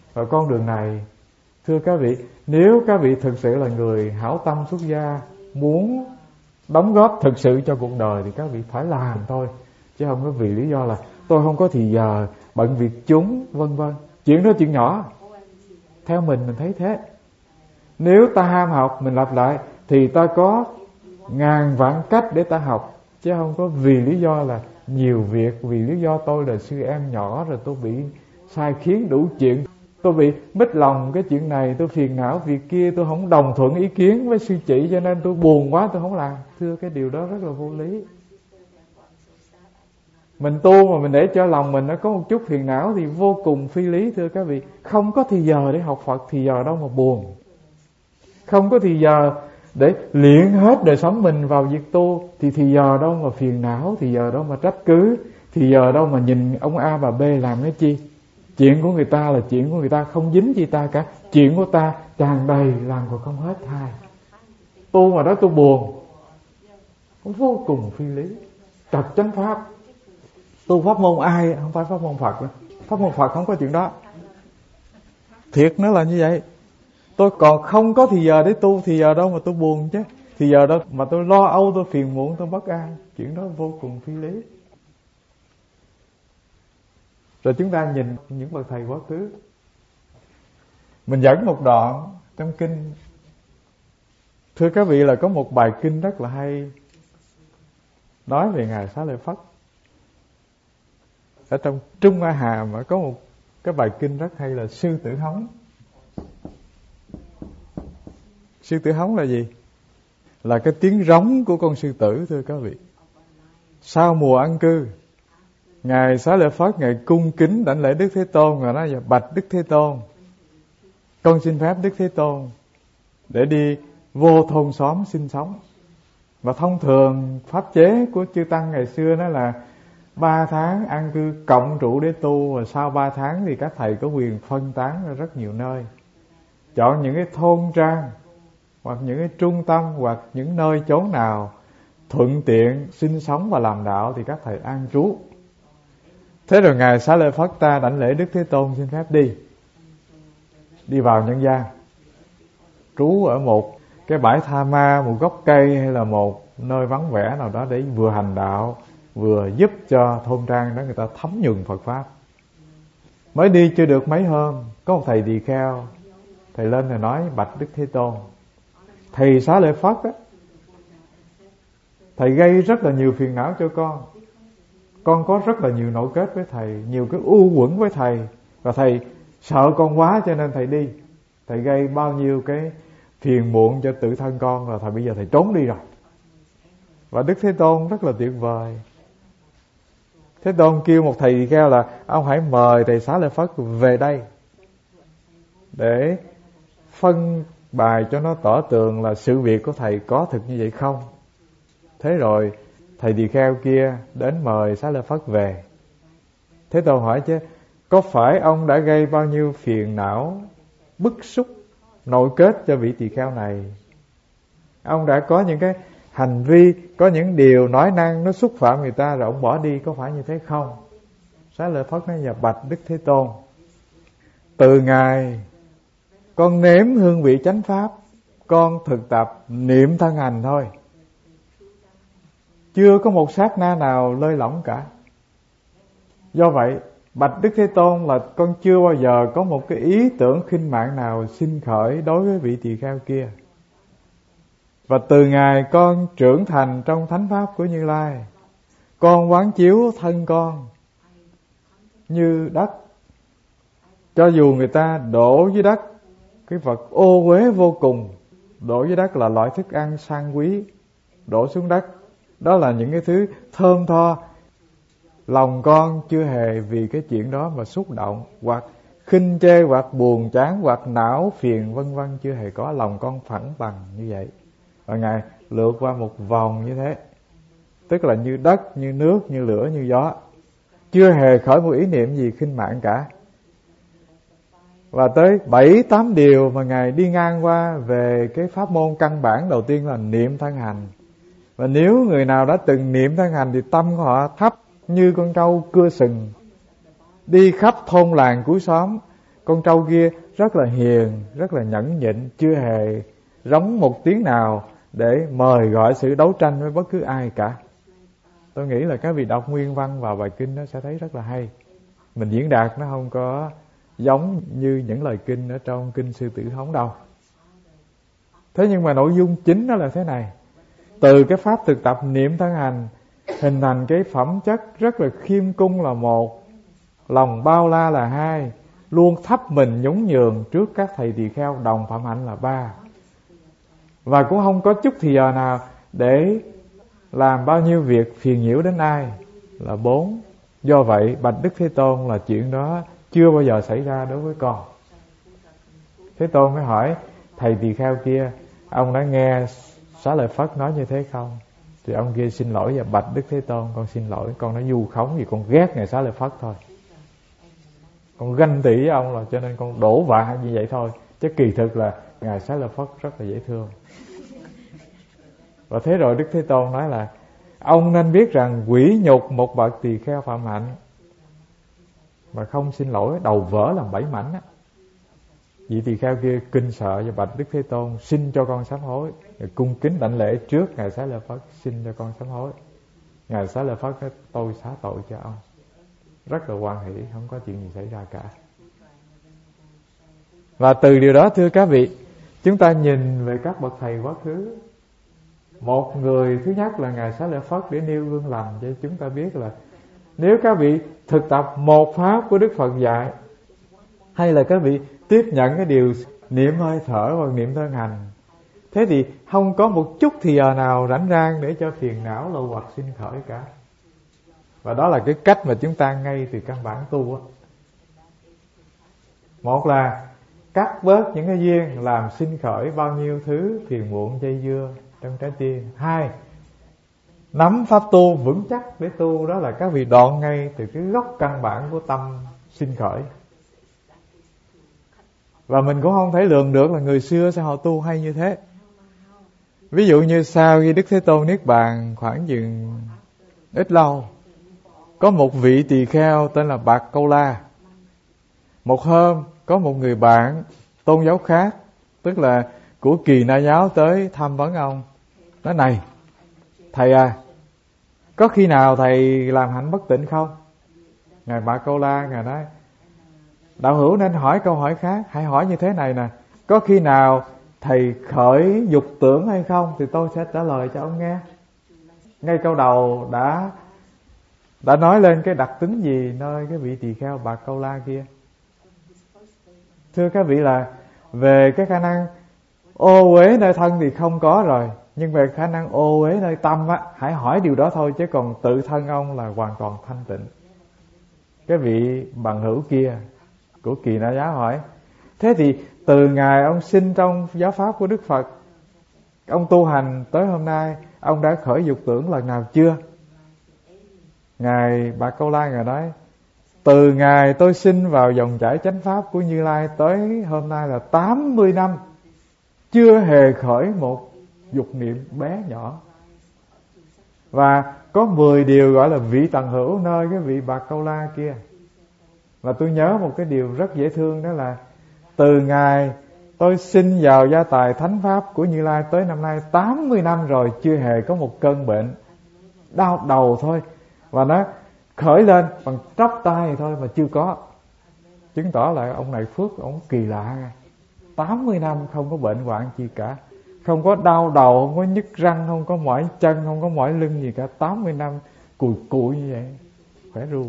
Và con đường này, thưa các vị, nếu các vị thực sự là người hảo tâm xuất gia, muốn đóng góp thực sự cho cuộc đời thì các vị phải làm thôi, chứ không có vì lý do là tôi không có thì giờ, bận việc chúng, vân vân. Chuyện đó chuyện nhỏ. Theo mình thấy thế. Nếu ta ham học, mình lặp lại, thì ta có ngàn vạn cách để ta học, chứ không có vì lý do là nhiều việc, vì lý do tôi là sư em nhỏ rồi tôi bị sai khiến đủ chuyện, tôi bị mít lòng cái chuyện này, tôi phiền não việc kia, tôi không đồng thuận ý kiến với sư chị cho nên tôi buồn quá tôi không làm. Thưa, cái điều đó rất là vô lý. Mình tu mà mình để cho lòng mình nó có một chút phiền não thì vô cùng phi lý, thưa các vị. Không có thì giờ để học Phật thì giờ đâu mà buồn. Không có thì giờ để luyện hết đời sống mình vào việc tu thì giờ đâu mà phiền não, thì giờ đâu mà trách cứ, thì giờ đâu mà nhìn ông A bà B làm cái chi. Chuyện của người ta là chuyện của người ta, không dính gì ta cả. Chuyện của ta tràn đầy làm còn không hết thai. Tu mà đó tôi buồn, vô cùng phi lý. Trật chánh pháp. Tu pháp môn ai, không phải pháp môn Phật. Pháp môn Phật không có chuyện đó. Thiệt nó là như vậy. Tôi còn không có thì giờ để tu, thì giờ đâu mà tôi buồn chứ. Thì giờ đâu mà tôi lo âu, tôi phiền muộn, tôi bất an. Chuyện đó vô cùng phi lý. Rồi chúng ta nhìn những bậc thầy quá khứ. Mình dẫn một đoạn trong kinh. Thưa các vị, là có một bài kinh rất là hay nói về Ngài Xá Lợi Phất. Ở trong Trung A Hàm có một cái bài kinh rất hay là Sư Tử Hống. Sư tử hống là gì? Là cái tiếng rống của con sư tử, thưa các vị. Sau mùa an cư, Ngài Xá Lợi Phất Ngài cung kính đảnh lễ Đức Thế Tôn, và nói: bạch Đức Thế Tôn, con xin phép Đức Thế Tôn để đi vô thôn xóm sinh sống. Và thông thường pháp chế của chư tăng ngày xưa đó là 3 tháng an cư cộng trụ để tu, và sau 3 tháng thì các thầy có quyền phân tán ra rất nhiều nơi, chọn những cái thôn trang hoặc những cái trung tâm hoặc những nơi chốn nào thuận tiện sinh sống và làm đạo thì các thầy an trú. Thế rồi Ngài Xá Lợi Phất ta đảnh lễ Đức Thế Tôn xin phép đi vào nhân gian, trú ở một cái bãi tha ma, một gốc cây hay là một nơi vắng vẻ nào đó để vừa hành đạo vừa giúp cho thôn trang đó người ta thấm nhuần Phật pháp. Mới đi chưa được mấy hôm, có một thầy tỳ kheo, thầy lên thầy nói: bạch Đức Thế Tôn, thầy Xá Lợi Phất á, thầy gây rất là nhiều phiền não cho con có rất là nhiều nội kết với thầy, nhiều cái u uẩn với thầy, và thầy sợ con quá cho nên thầy đi. Thầy gây bao nhiêu cái phiền muộn cho tự thân con, rồi thầy bây giờ thầy trốn đi rồi. Và Đức Thế Tôn rất là tuyệt vời. Thế Tôn kêu một thầy tỳ kheo là: ông hãy mời thầy Xá Lợi Phất về đây để phân bài cho nó tỏ tường là sự việc của thầy có thực như vậy không. Thế rồi thầy tỳ kheo kia đến mời Xá Lợi Phất về. Thế Tôn hỏi: chứ có phải ông đã gây bao nhiêu phiền não, bức xúc, nội kết cho vị tỳ kheo này? Ông đã có những cái hành vi, có những điều nói năng nó xúc phạm người ta rồi ông bỏ đi, có phải như thế không? Xá Lợi Phất nói: dạ bạch Đức Thế Tôn, từ ngày con nếm hương vị chánh pháp, con thực tập niệm thân hành thôi, chưa có một sát na nào lơi lỏng cả. Do vậy bạch Đức Thế Tôn, là con chưa bao giờ có một cái ý tưởng khinh mạng nào sinh khởi đối với vị tỳ kheo kia. Và từ ngày con trưởng thành trong thánh pháp của Như Lai, con quán chiếu thân con như đất. Cho dù người ta đổ dưới đất cái vật ô uế vô cùng, đổ dưới đất là loại thức ăn sang quý, đổ xuống đất đó là những cái thứ thơm tho, lòng con chưa hề vì cái chuyện đó mà xúc động, hoặc khinh chê, hoặc buồn chán, hoặc não phiền vân vân, chưa hề có. Lòng con phẳng bằng như vậy. Và Ngài lượt qua một vòng như thế, tức là như đất, như nước, như lửa, như gió, chưa hề khởi một ý niệm gì khinh mạng cả. Và tới 7-8 điều mà Ngài đi ngang qua về cái pháp môn căn bản đầu tiên là niệm thân hành. Và nếu người nào đã từng niệm thân hành thì tâm của họ thấp như con trâu cưa sừng, đi khắp thôn làng cuối xóm, con trâu kia rất là hiền, rất là nhẫn nhịn, chưa hề rống một tiếng nào để mời gọi sự đấu tranh với bất cứ ai cả. Tôi nghĩ là các vị đọc nguyên văn vào bài kinh nó sẽ thấy rất là hay. Mình diễn đạt nó không có giống như những lời kinh ở trong kinh Sư Tử Thống đâu. Thế nhưng mà nội dung chính nó là thế này: từ cái pháp thực tập niệm thân hành hình thành cái phẩm chất rất là khiêm cung là một, lòng bao la là hai, luôn thấp mình nhún nhường trước các thầy tỳ kheo đồng phạm hạnh là ba, và cũng không có chút thì giờ nào để làm bao nhiêu việc phiền nhiễu đến ai là bốn. Do vậy bạch Đức Thế Tôn là chuyện đó chưa bao giờ xảy ra đối với con. Thế Tôn mới hỏi thầy tỳ kheo kia: ông đã nghe Xá Lợi Phất nói như thế không? Thì ông kia xin lỗi và bạch Đức Thế Tôn: con xin lỗi, con nói vu khống vì con ghét Ngài Xá Lợi Phất thôi. Con ganh tị với ông là cho nên con đổ vạ như vậy thôi, chứ kỳ thực là Ngài Xá Lợi Phất rất là dễ thương. Và thế rồi Đức Thế Tôn nói là ông nên biết rằng quỷ nhục một bậc tỳ kheo phạm hạnh mà không xin lỗi đầu vỡ làm 7 mảnh á. Vị tỳ kheo kia kinh sợ và bạch Đức Thế Tôn: xin cho con sám hối. Rồi cung kính đảnh lễ trước Ngài Xá Lợi Phất: xin cho con sám hối. Ngài Xá Lợi Phất nói: tôi xá tội cho ông. Rất là hoan hỷ, không có chuyện gì xảy ra cả. Và từ điều đó thưa các vị, chúng ta nhìn về các bậc thầy quá khứ. Một người thứ nhất là Ngài Xá Lợi Phất để nêu gương lành cho chúng ta biết là nếu các vị thực tập một pháp của Đức Phật dạy, hay là các vị tiếp nhận cái điều niệm hơi thở hoặc niệm thân hành, thế thì không có một chút thì giờ nào rảnh rang để cho phiền não lậu hoặc sinh khởi cả. Và đó là cái cách mà chúng ta ngay từ căn bản tu á. Một là cắt bớt những cái duyên làm sinh khởi bao nhiêu thứ phiền muộn dây dưa trong trái tim. Hai, nắm pháp tu vững chắc để tu, đó là các vị đoạn ngay từ cái gốc căn bản của tâm sinh khởi. Và mình cũng không thể lường được là người xưa sao họ tu hay như thế. Ví dụ như sau khi Đức Thế Tôn niết bàn khoảng chừng ít lâu, có một vị tỳ kheo tên là Bạc Câu La. Một hôm có một người bạn tôn giáo khác, tức là của Kỳ Na giáo tới thăm vấn ông. Nói: này thầy à, có khi nào thầy làm hạnh bất tịnh không? Ngài Bạc Câu La ngài nói: đạo hữu nên hỏi câu hỏi khác, hãy hỏi như thế này nè: có khi nào thầy khởi dục tưởng hay không? Thì tôi sẽ trả lời cho ông nghe. Ngay câu đầu đã nói lên cái đặc tính gì nơi cái vị tỳ kheo Bạc Câu La kia. Thưa các vị là về cái khả năng ô uế nơi thân thì không có rồi, nhưng về khả năng ô uế nơi tâm á, hãy hỏi điều đó thôi, chứ còn tự thân ông là hoàn toàn thanh tịnh. Cái vị bằng hữu kia của Kỳ Na giáo hỏi: thế thì từ ngày ông sinh trong giáo pháp của Đức Phật, ông tu hành tới hôm nay, ông đã khởi dục tưởng lần nào chưa? Ngài Bạc Câu La ngài nói: từ ngày tôi sinh vào dòng chảy chánh pháp của Như Lai tới hôm nay là 80 năm, chưa hề khởi một dục niệm bé nhỏ. Và có 10 điều gọi là vị tần hữu nơi cái vị Bạc Câu La kia. Và tôi nhớ một cái điều rất dễ thương, đó là từ ngày tôi sinh vào gia tài thánh pháp của Như Lai tới năm nay 80 năm rồi, chưa hề có một cơn bệnh đau đầu thôi, và nó khởi lên bằng tróc tay thôi mà chưa có. Chứng tỏ là ông này phước ông kỳ lạ. 80 năm không có bệnh hoạn gì cả, không có đau đầu, không có nhức răng, không có mỏi chân, không có mỏi lưng gì cả. 80 năm cùi cụi như vậy, khỏe ru.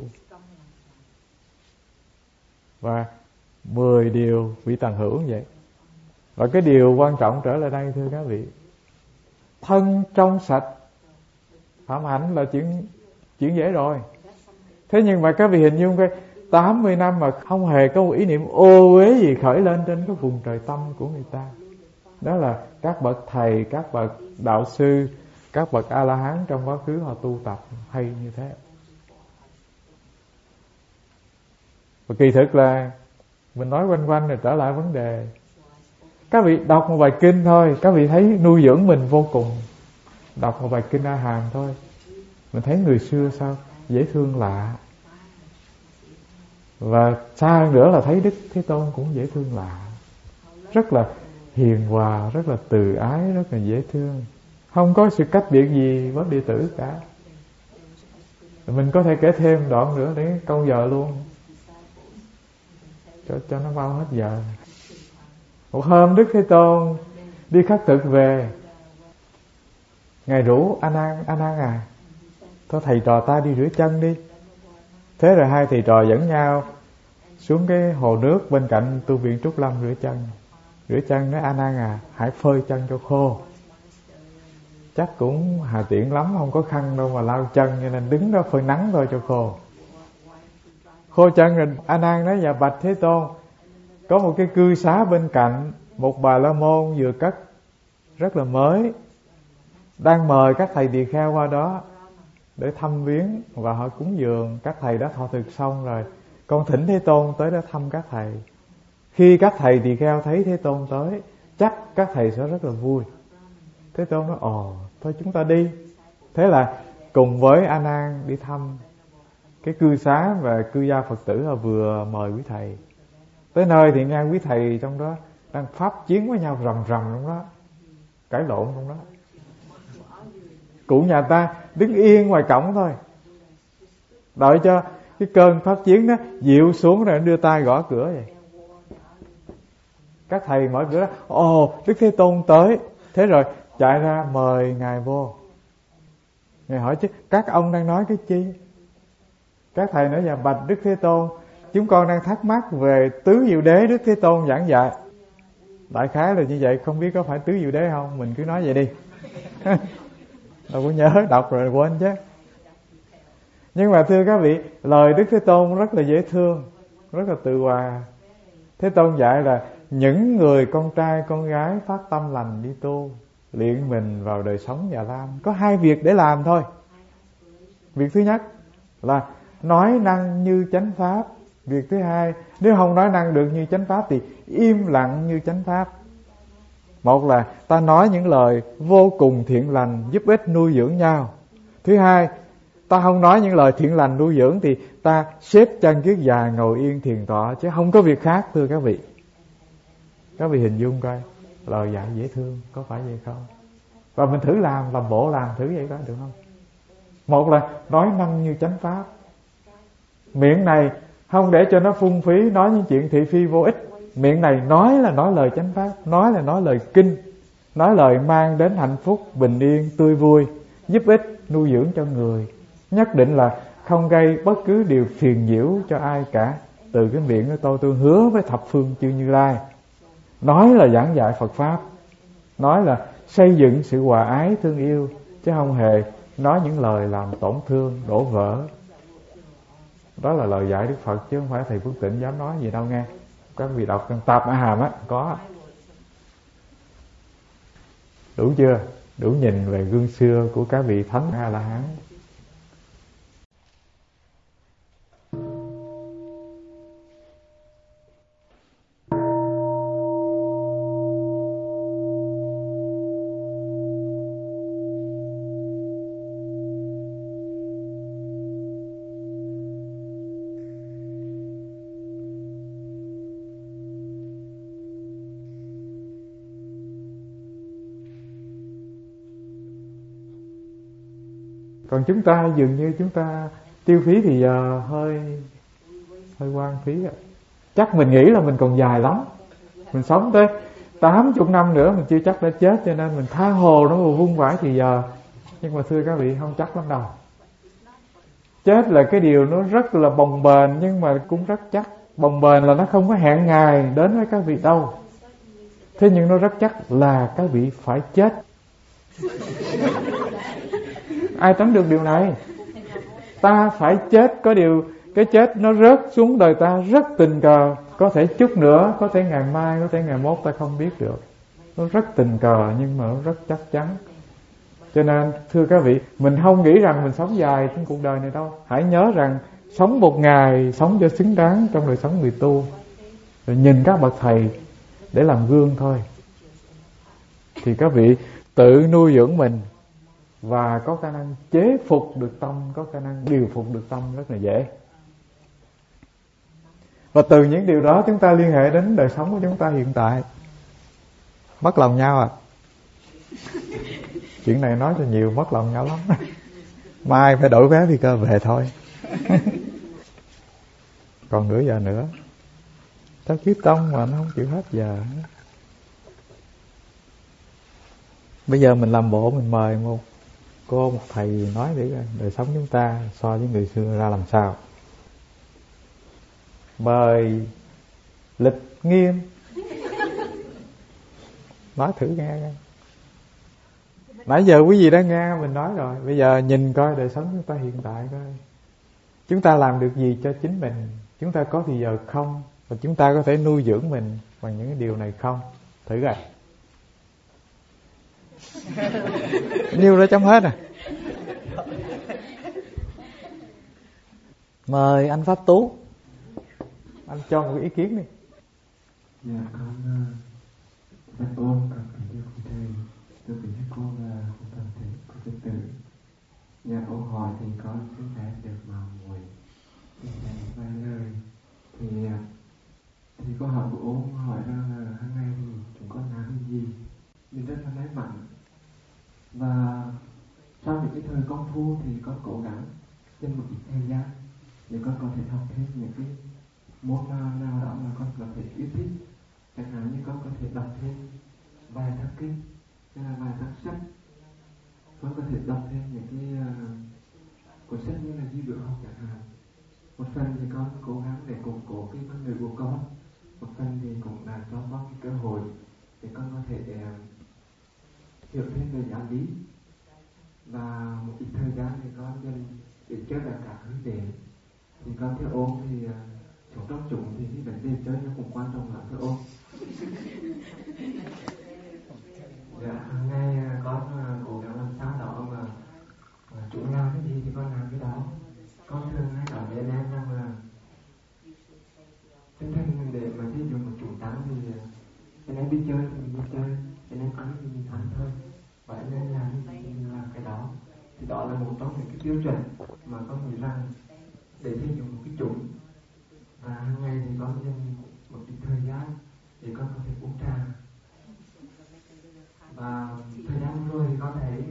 Và 10 điều vị tần hữu như vậy. Và cái điều quan trọng trở lại đây thưa các vị, thân trong sạch phạm hạnh là chuyện dễ rồi. Thế nhưng mà các vị hình dung coi, 80 năm mà không hề có một ý niệm ô uế gì khởi lên trên cái vùng trời tâm của người ta. Đó là các bậc thầy, các bậc đạo sư, các bậc A-la-hán trong quá khứ họ tu tập hay như thế. Và kỳ thực là mình nói quanh quanh rồi trở lại vấn đề. Các vị đọc một bài kinh thôi, các vị thấy nuôi dưỡng mình vô cùng. Đọc một bài kinh A Hàm thôi, mình thấy người xưa sao dễ thương lạ. Và xa hơn nữa là thấy Đức Thế Tôn cũng dễ thương lạ, rất là hiền hòa, rất là từ ái, rất là dễ thương, không có sự cách biệt gì với đệ tử cả. Mình có thể kể thêm đoạn nữa để câu giờ luôn, cho nó mau hết giờ. Một hôm Đức Thế Tôn đi khất thực về, Ngài rủ A Nan à, thôi thầy trò ta đi rửa chân đi. Thế rồi hai thầy trò dẫn nhau xuống cái hồ nước bên cạnh tu viện Trúc Lâm rửa chân. Rửa chân nói: A Nan à, hãy phơi chân cho khô. Chắc cũng hà tiện lắm, không có khăn đâu mà lau chân, cho nên đứng đó phơi nắng thôi cho khô. Khô chân rồi A Nan nói: dạ bạch Thế Tôn, có một cái cư xá bên cạnh, một bà la môn vừa cất rất là mới, đang mời các thầy tỳ kheo qua đó để thăm viếng và họ cúng dường. Các thầy đã thọ thực xong rồi, con thỉnh Thế Tôn tới đó thăm các thầy. Khi các thầy tỳ kheo thấy Thế Tôn tới, chắc các thầy sẽ rất là vui. Thế Tôn nói: ồ, thôi chúng ta đi. Thế là cùng với A Nan đi thăm cái cư xá, và cư gia Phật tử là vừa mời quý thầy. Tới nơi thì nghe quý thầy trong đó đang pháp chiến với nhau rầm rầm trong đó, cãi lộn trong đó. Cụ nhà ta đứng yên ngoài cổng thôi, đợi cho cái cơn pháp chiến đó dịu xuống rồi đưa tay gõ cửa vậy. Các thầy mở cửa đó: ồ, Đức Thế Tôn tới. Thế rồi chạy ra mời Ngài vô. Ngài hỏi: chứ các ông đang nói cái chi? Các thầy nói: dạ bạch Đức Thế Tôn, chúng con đang thắc mắc về tứ diệu đế Đức Thế Tôn giảng dạy. Đại khái là như vậy, không biết có phải tứ diệu đế không, mình cứ nói vậy đi. Đâu có nhớ, đọc rồi quên chứ. Nhưng mà thưa các vị, lời Đức Thế Tôn rất là dễ thương, rất là từ hòa. Thế Tôn dạy là những người con trai con gái phát tâm lành đi tu, luyện mình vào đời sống già lam, có hai việc để làm thôi. Việc thứ nhất là nói năng như chánh pháp. Việc thứ hai, nếu không nói năng được như chánh pháp thì im lặng như chánh pháp. Một là ta nói những lời vô cùng thiện lành, giúp ích nuôi dưỡng nhau. Thứ hai, ta không nói những lời thiện lành nuôi dưỡng thì ta xếp chân kiết già, ngồi yên thiền tọa, chứ không có việc khác. Thưa các vị, các vị hình dung coi, lời dạy dễ thương, có phải vậy không? Và mình thử làm bộ làm thử vậy coi được không? Một là nói năng như chánh pháp, miệng này không để cho nó phung phí, nói những chuyện thị phi vô ích. Miệng này nói là nói lời chánh pháp, nói là nói lời kinh, nói lời mang đến hạnh phúc, bình yên, tươi vui, giúp ích, nuôi dưỡng cho người. Nhất định là không gây bất cứ điều phiền nhiễu cho ai cả. Từ cái miệng của tôi hứa với thập phương chư Như Lai, nói là giảng dạy Phật Pháp, nói là xây dựng sự hòa ái thương yêu, chứ không hề nói những lời làm tổn thương, đổ vỡ. Đó là lời dạy Đức Phật, chứ không phải thầy Phước Tịnh dám nói gì đâu nghe. Các vị đọc trong Tạp A Hàm á, có. Đủ chưa? Đủ nhìn về gương xưa của các vị Thánh A La Hán. Còn chúng ta dường như chúng ta tiêu phí thì giờ hơi hoang phí ạ. Chắc mình nghĩ là mình còn dài lắm, mình sống tới 80 năm nữa mình chưa chắc đã chết, cho nên mình tha hồ nó vung vãi thì giờ. Nhưng mà thưa các vị, không chắc lắm đâu. Chết là cái điều nó rất là bồng bềnh, nhưng mà cũng rất chắc. Bồng bềnh là nó không có hẹn ngày đến với các vị đâu. Thế nhưng nó rất chắc là các vị phải chết. Ai tránh được điều này? Ta phải chết. Có điều cái chết nó rớt xuống đời ta rất tình cờ. Có thể chút nữa, có thể ngày mai, có thể ngày mốt, ta không biết được. Nó rất tình cờ nhưng mà nó rất chắc chắn. Cho nên thưa các vị, mình không nghĩ rằng mình sống dài trong cuộc đời này đâu. Hãy nhớ rằng sống một ngày, sống cho xứng đáng trong đời sống người tu. Rồi nhìn các bậc thầy để làm gương thôi. Thì các vị tự nuôi dưỡng mình và có khả năng chế phục được tâm, có khả năng điều phục được tâm rất là dễ. Và từ những điều đó chúng ta liên hệ đến đời sống của chúng ta hiện tại. Mất lòng nhau à? Chuyện này nói cho nhiều, mất lòng nhau lắm. Mai phải đổi vé phi cơ về thôi. Còn nửa giờ nữa. Tao kiếp tông mà nó không chịu hết giờ. Bây giờ mình làm bộ mình mời một cô, một thầy nói để đời sống chúng ta so với người xưa ra làm sao. Mời Lịch Nghiêm nói thử nghe. Nãy giờ quý vị đã nghe mình nói rồi. Bây giờ nhìn coi đời sống chúng ta hiện tại coi. Chúng ta làm được gì cho chính mình? Chúng ta có thì giờ không? Và chúng ta có thể nuôi dưỡng mình bằng những cái điều này không? Thử coi. Nhiêu đó chấm hết à. Mời anh Pháp Tú. Anh cho một cái ý kiến đi. Dạ con rất ôn cảm ơn quý thầy. Tôi kính thưa cô là cô toàn thể cô tự tử. Dạ câu hỏi thì con xin phép được vào ngồi xin phép vài lời. Thì câu hỏi của ông hỏi rằng là hàng ngày thì chúng con làm cái gì? Mình rất là may mắn. Và sau những cái thời công phu thì con cố gắng dành một ít thời gian để con có thể học thêm những cái môn nào đó mà con có thể yêu thích. Chẳng hạn như con có thể đọc thêm vài trang kinh hay là vài trang sách. Con có thể đọc thêm những cái cuốn sách như là Di Biểu Học chẳng hạn. Một phần thì con cố gắng để củng cố cái con người của con. Một phần thì cũng là cho con cái cơ hội để con có thể hiểu thêm về giáo lý. Và một ít thời gian thì con dành để chơi ở cả hướng đề. Thì con theo ôm thì trong trong chúng thì cái vấn đề chơi nó cũng quan trọng lắm theo ôm. Dạ, hàng ngày con cố gắng làm sao đó mà chủ làm cái gì thì con làm cái đó. Con thường hay nói với anh em rằng là tinh thần để mà ví dụ một chủ tán thì anh em đi chơi thì mình đi chơi, anh em ăn thì mình ăn thôi, và anh em làm thì mình làm cái đó. Thì đó là một trong những cái tiêu chuẩn mà con nghĩ rằng để xây dựng một cái chủng. Và hàng ngày thì con dành một ít thời gian để con có thể uống trà. Và thời gian rồi thì con thấy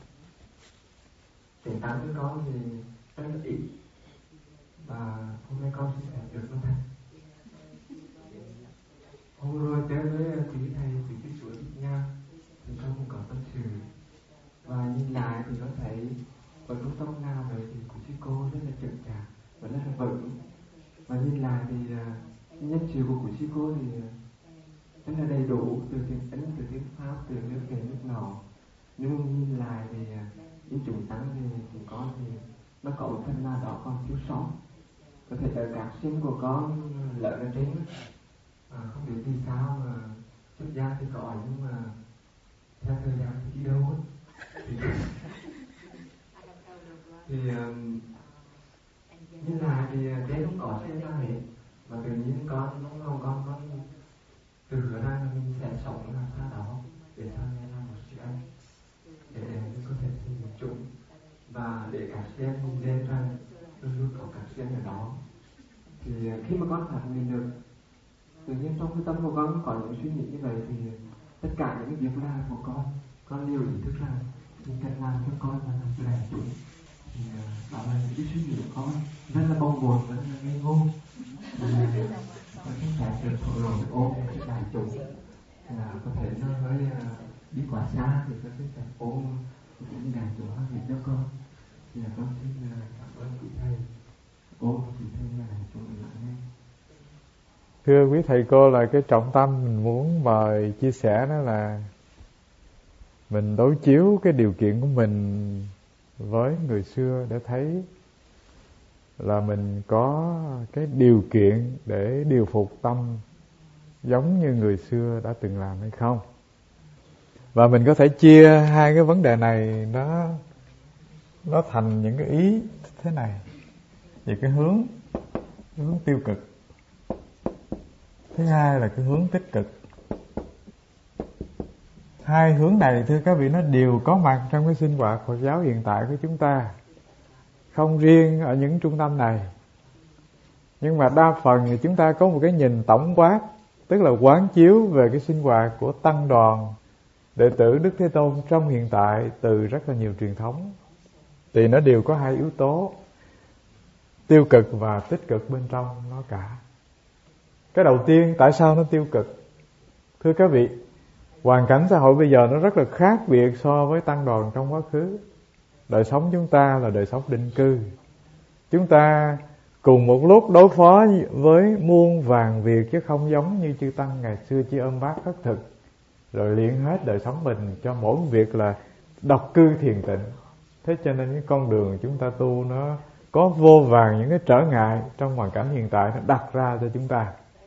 tỉnh táo với con thì rất là ít. Và hôm nay con xin phép được nói thật. Hôm rồi tới với quý thầy quý cái chuỗi nha, thì con cũng có tâm sự. Và nhìn lại thì con thấy ở trung tâm nào rồi thì quý sư cô rất là chậm chạp và rất là vững. Và nhìn lại thì nhân sự của quý sư cô thì rất là đầy đủ, từ tiếng Ấn, từ tiếng Pháp, từ nước này nước nọ. Nhưng nhìn lại thì những chúng tăng thì con thì nó có một phần nào đó còn thiếu sót. Có thể ở các sinh của con lợn ở trên, không biết vì sao mà xuất gia thì có, nhưng mà theo thời gian thì đi đâu hết. Thì như là thì đây không có sinh ra hết, mà tự nhiên con trong lòng con từ ra là mình sẽ sống làm sao đó để sau này làm một sự anh, để mình có thể tìm một chung, và để các sen mình lên rằng luôn luôn có các sen ở đó. Thì khi mà con phát hiện được, tự nhiên trong cái tâm của con có những suy nghĩ như vậy, thì tất cả những cái việc làm của con đều ý thức rằng mình cần làm cho con là làm lành chúng. Thì đó là những cái suy nghĩ của con rất là bồng bột, rất là ngây ngô. Con chắc chắn được thổ lộ ôm cái đại chúng là có thể nó hơi đi quá xa, thì con chắc chắn ôm những đại chúng hơn để cho con. Thì con xin cảm ơn quý thầy, ôm quý thầy là đại chúng lắng nghe. Thưa quý thầy cô, là cái trọng tâm mình muốn mời chia sẻ đó là mình đối chiếu cái điều kiện của mình với người xưa để thấy là mình có cái điều kiện để điều phục tâm giống như người xưa đã từng làm hay không. Và mình có thể chia hai cái vấn đề này nó thành những cái ý thế này, về cái hướng tiêu cực. Thứ hai là cái hướng tích cực. Hai hướng này thưa các vị nó đều có mặt trong cái sinh hoạt Phật giáo hiện tại của chúng ta, không riêng ở những trung tâm này. Nhưng mà đa phần thì chúng ta có một cái nhìn tổng quát, tức là quán chiếu về cái sinh hoạt của tăng đoàn đệ tử Đức Thế Tôn trong hiện tại từ rất là nhiều truyền thống. Thì nó đều có hai yếu tố, tiêu cực và tích cực bên trong nó cả. Cái đầu tiên, tại sao nó tiêu cực? Thưa các vị, hoàn cảnh xã hội bây giờ nó rất là khác biệt so với tăng đoàn trong quá khứ. Đời sống chúng ta là đời sống định cư. Chúng ta cùng một lúc đối phó với muôn vàn việc, chứ không giống như chư tăng ngày xưa chỉ ôm bát khất thực rồi liễn hết đời sống mình cho mỗi việc là độc cư thiền tịnh. Thế cho nên cái con đường chúng ta tu nó có vô vàn những cái trở ngại trong hoàn cảnh hiện tại nó đặt ra cho chúng ta.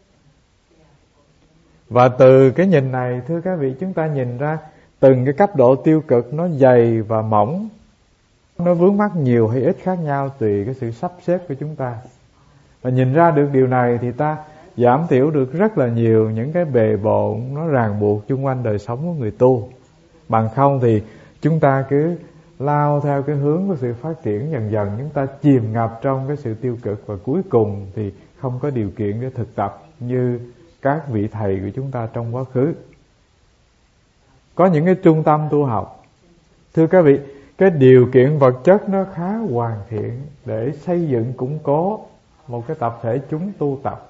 Và từ cái nhìn này, thưa các vị, chúng ta nhìn ra từng cái cấp độ tiêu cực nó dày và mỏng, nó vướng mắc nhiều hay ít khác nhau tùy cái sự sắp xếp của chúng ta. Và nhìn ra được điều này thì ta giảm thiểu được rất là nhiều những cái bề bộn nó ràng buộc chung quanh đời sống của người tu. Bằng không thì chúng ta cứ lao theo cái hướng của sự phát triển, dần dần chúng ta chìm ngập trong cái sự tiêu cực, và cuối cùng thì không có điều kiện để thực tập như các vị thầy của chúng ta trong quá khứ. Có những cái trung tâm tu học, thưa các vị, cái điều kiện vật chất nó khá hoàn thiện để xây dựng củng cố một cái tập thể chúng tu tập.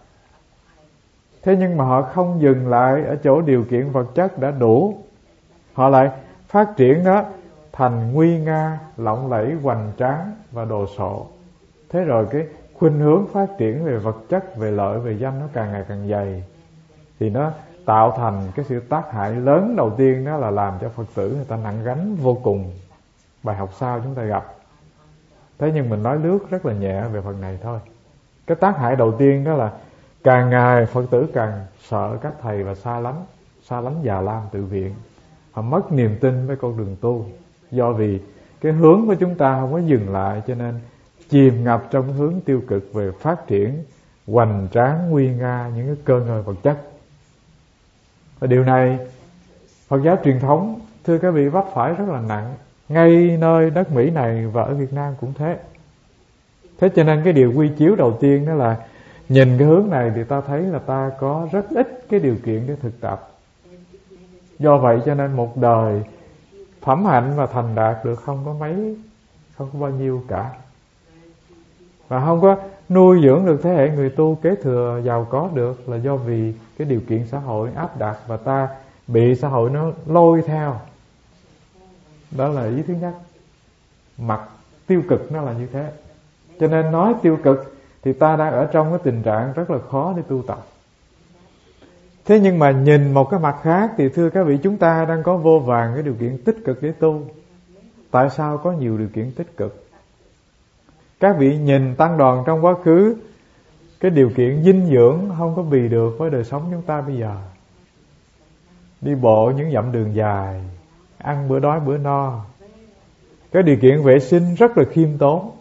Thế nhưng mà họ không dừng lại ở chỗ điều kiện vật chất đã đủ, họ lại phát triển nó thành nguy nga, lộng lẫy, hoành tráng và đồ sộ. Thế rồi cái khuynh hướng phát triển về vật chất, về lợi, về danh nó càng ngày càng dày, thì nó tạo thành cái sự tác hại lớn. Đầu tiên đó là làm cho Phật tử người ta nặng gánh vô cùng. Bài học sau chúng ta gặp. Thế nhưng mình nói lướt rất là nhẹ về phần này thôi. Cái tác hại đầu tiên đó là càng ngày Phật tử càng sợ các thầy và xa lánh Già Lam tự viện. Họ mất niềm tin với con đường tu. Do vì cái hướng của chúng ta không có dừng lại, cho nên chìm ngập trong hướng tiêu cực về phát triển hoành tráng, nguy nga những cái cơ ngơi vật chất. Và điều này Phật giáo truyền thống, thưa các vị, vấp phải rất là nặng. Ngay nơi đất Mỹ này và ở Việt Nam cũng thế. Thế cho nên cái điều quy chiếu đầu tiên đó là nhìn cái hướng này thì ta thấy là ta có rất ít cái điều kiện để thực tập. Do vậy cho nên một đời phẩm hạnh và thành đạt được không có bao nhiêu cả. Và không có nuôi dưỡng được thế hệ người tu kế thừa giàu có được, là do vì cái điều kiện xã hội áp đặt và ta bị xã hội nó lôi theo. Đó là ý thứ nhất. Mặt tiêu cực nó là như thế. Cho nên nói tiêu cực thì ta đang ở trong cái tình trạng rất là khó để tu tập. Thế nhưng mà nhìn một cái mặt khác thì thưa các vị, chúng ta đang có vô vàn cái điều kiện tích cực để tu. Tại sao có nhiều điều kiện tích cực? Các vị nhìn tăng đoàn trong quá khứ, cái điều kiện dinh dưỡng không có bì được với đời sống chúng ta bây giờ. Đi bộ những dặm đường dài, ăn bữa đói bữa no. Cái điều kiện vệ sinh rất là khiêm tốn.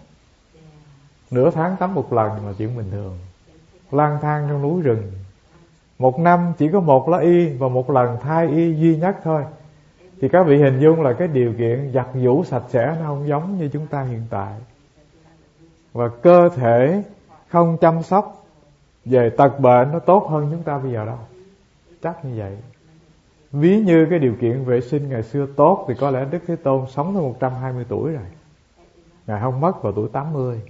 Nửa tháng tắm một lần là chuyện bình thường. Lang thang trong núi rừng, một năm chỉ có một lá y và một lần thai y duy nhất thôi. Thì các vị hình dung là cái điều kiện giặt giũ sạch sẽ nó không giống như chúng ta hiện tại. Và cơ thể không chăm sóc về tật bệnh nó tốt hơn chúng ta bây giờ đâu. Chắc như vậy. Ví như cái điều kiện vệ sinh ngày xưa tốt thì có lẽ Đức Thế Tôn sống tới 120 tuổi rồi. Ngài không mất vào tuổi 80.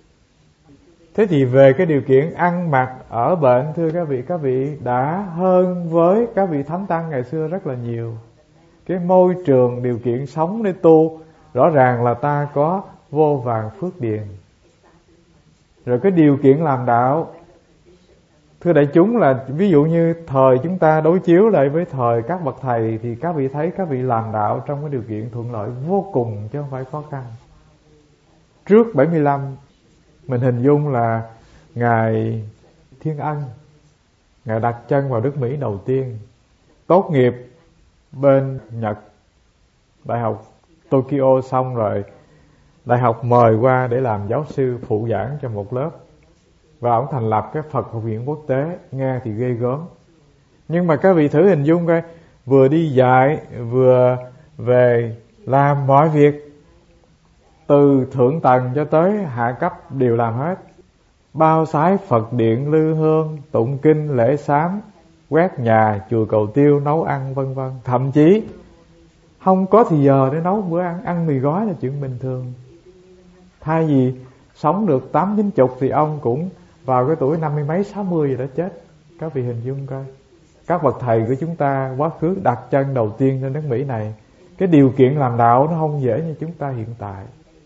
Thế thì về cái điều kiện ăn mặc ở bệnh, thưa các vị đã hơn với các vị thánh tăng ngày xưa rất là nhiều. Cái môi trường, điều kiện sống để tu, rõ ràng là ta có vô vàn phước điền. Rồi cái điều kiện làm đạo, thưa đại chúng, là ví dụ như thời chúng ta đối chiếu lại với thời các bậc thầy, thì các vị thấy các vị làm đạo trong cái điều kiện thuận lợi vô cùng chứ không phải khó khăn. Trước 75, mình hình dung là Ngài Thiên Ân, Ngài đặt chân vào nước Mỹ đầu tiên, tốt nghiệp bên Nhật, Đại học Tokyo xong rồi đại học mời qua để làm giáo sư phụ giảng cho một lớp. Và ông thành lập cái Phật học viện quốc tế, nghe thì ghê gớm. Nhưng mà các vị thử hình dung coi, vừa đi dạy vừa về làm mọi việc, từ thượng tầng cho tới hạ cấp đều làm hết. bao sái Phật điện lư hương, tụng kinh lễ sám, quét nhà chùa cầu tiêu, nấu ăn vân vân. Thậm chí không có thì giờ để nấu bữa ăn mì gói là chuyện bình thường. Thay vì sống được 80-90 thì ông cũng vào cái tuổi 50 mấy 60 rồi đã chết. Các vị hình dung coi, các bậc thầy của chúng ta quá khứ đặt chân đầu tiên trên nước Mỹ này, cái điều kiện làm đạo nó không dễ như chúng ta hiện tại.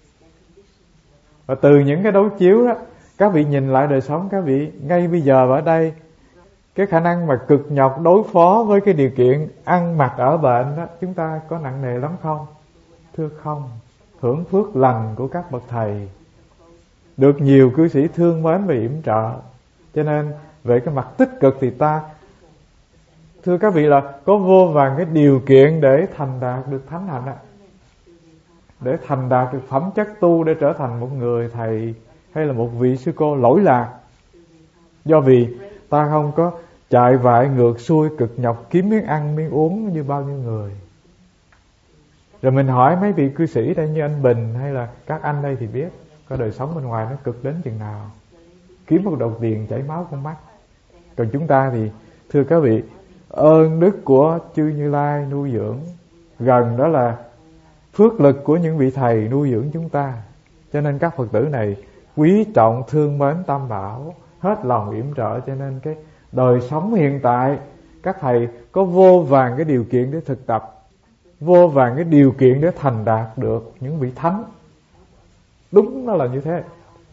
Và từ những cái đối chiếu đó, các vị nhìn lại đời sống các vị ngay bây giờ ở đây, cái khả năng mà cực nhọc đối phó với cái điều kiện ăn mặc ở bệnh đó, chúng ta có nặng nề lắm không? Thưa không. Hưởng phước lành của các bậc thầy, được nhiều cư sĩ thương mến và yểm trợ. Cho nên về cái mặt tích cực thì ta, thưa các vị, là có vô vàn cái điều kiện để thành đạt được thánh hạnh ạ, để thành đạt được phẩm chất tu, để trở thành một người thầy hay là một vị sư cô lỗi lạc. Do vì ta không có chạy vại ngược xuôi cực nhọc kiếm miếng ăn miếng uống như bao nhiêu người. Rồi mình hỏi mấy vị cư sĩ đây như anh Bình hay là các anh đây thì biết có đời sống bên ngoài nó cực đến chừng nào, kiếm một đồng tiền chảy máu con mắt. Còn chúng ta thì thưa các vị, ơn đức của chư Như Lai nuôi dưỡng, gần đó là phước lực của những vị thầy nuôi dưỡng chúng ta. Cho nên các Phật tử này quý trọng thương mến Tam Bảo, hết lòng yểm trợ. Cho nên cái đời sống hiện tại các thầy có vô vàn cái điều kiện để thực tập, vô vàn cái điều kiện để thành đạt được những vị thánh. Đúng nó là như thế.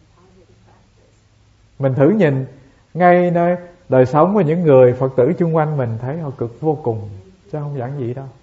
Mình thử nhìn ngay nơi đời sống của những người Phật tử chung quanh mình, thấy họ cực vô cùng, chứ không giản dị đâu.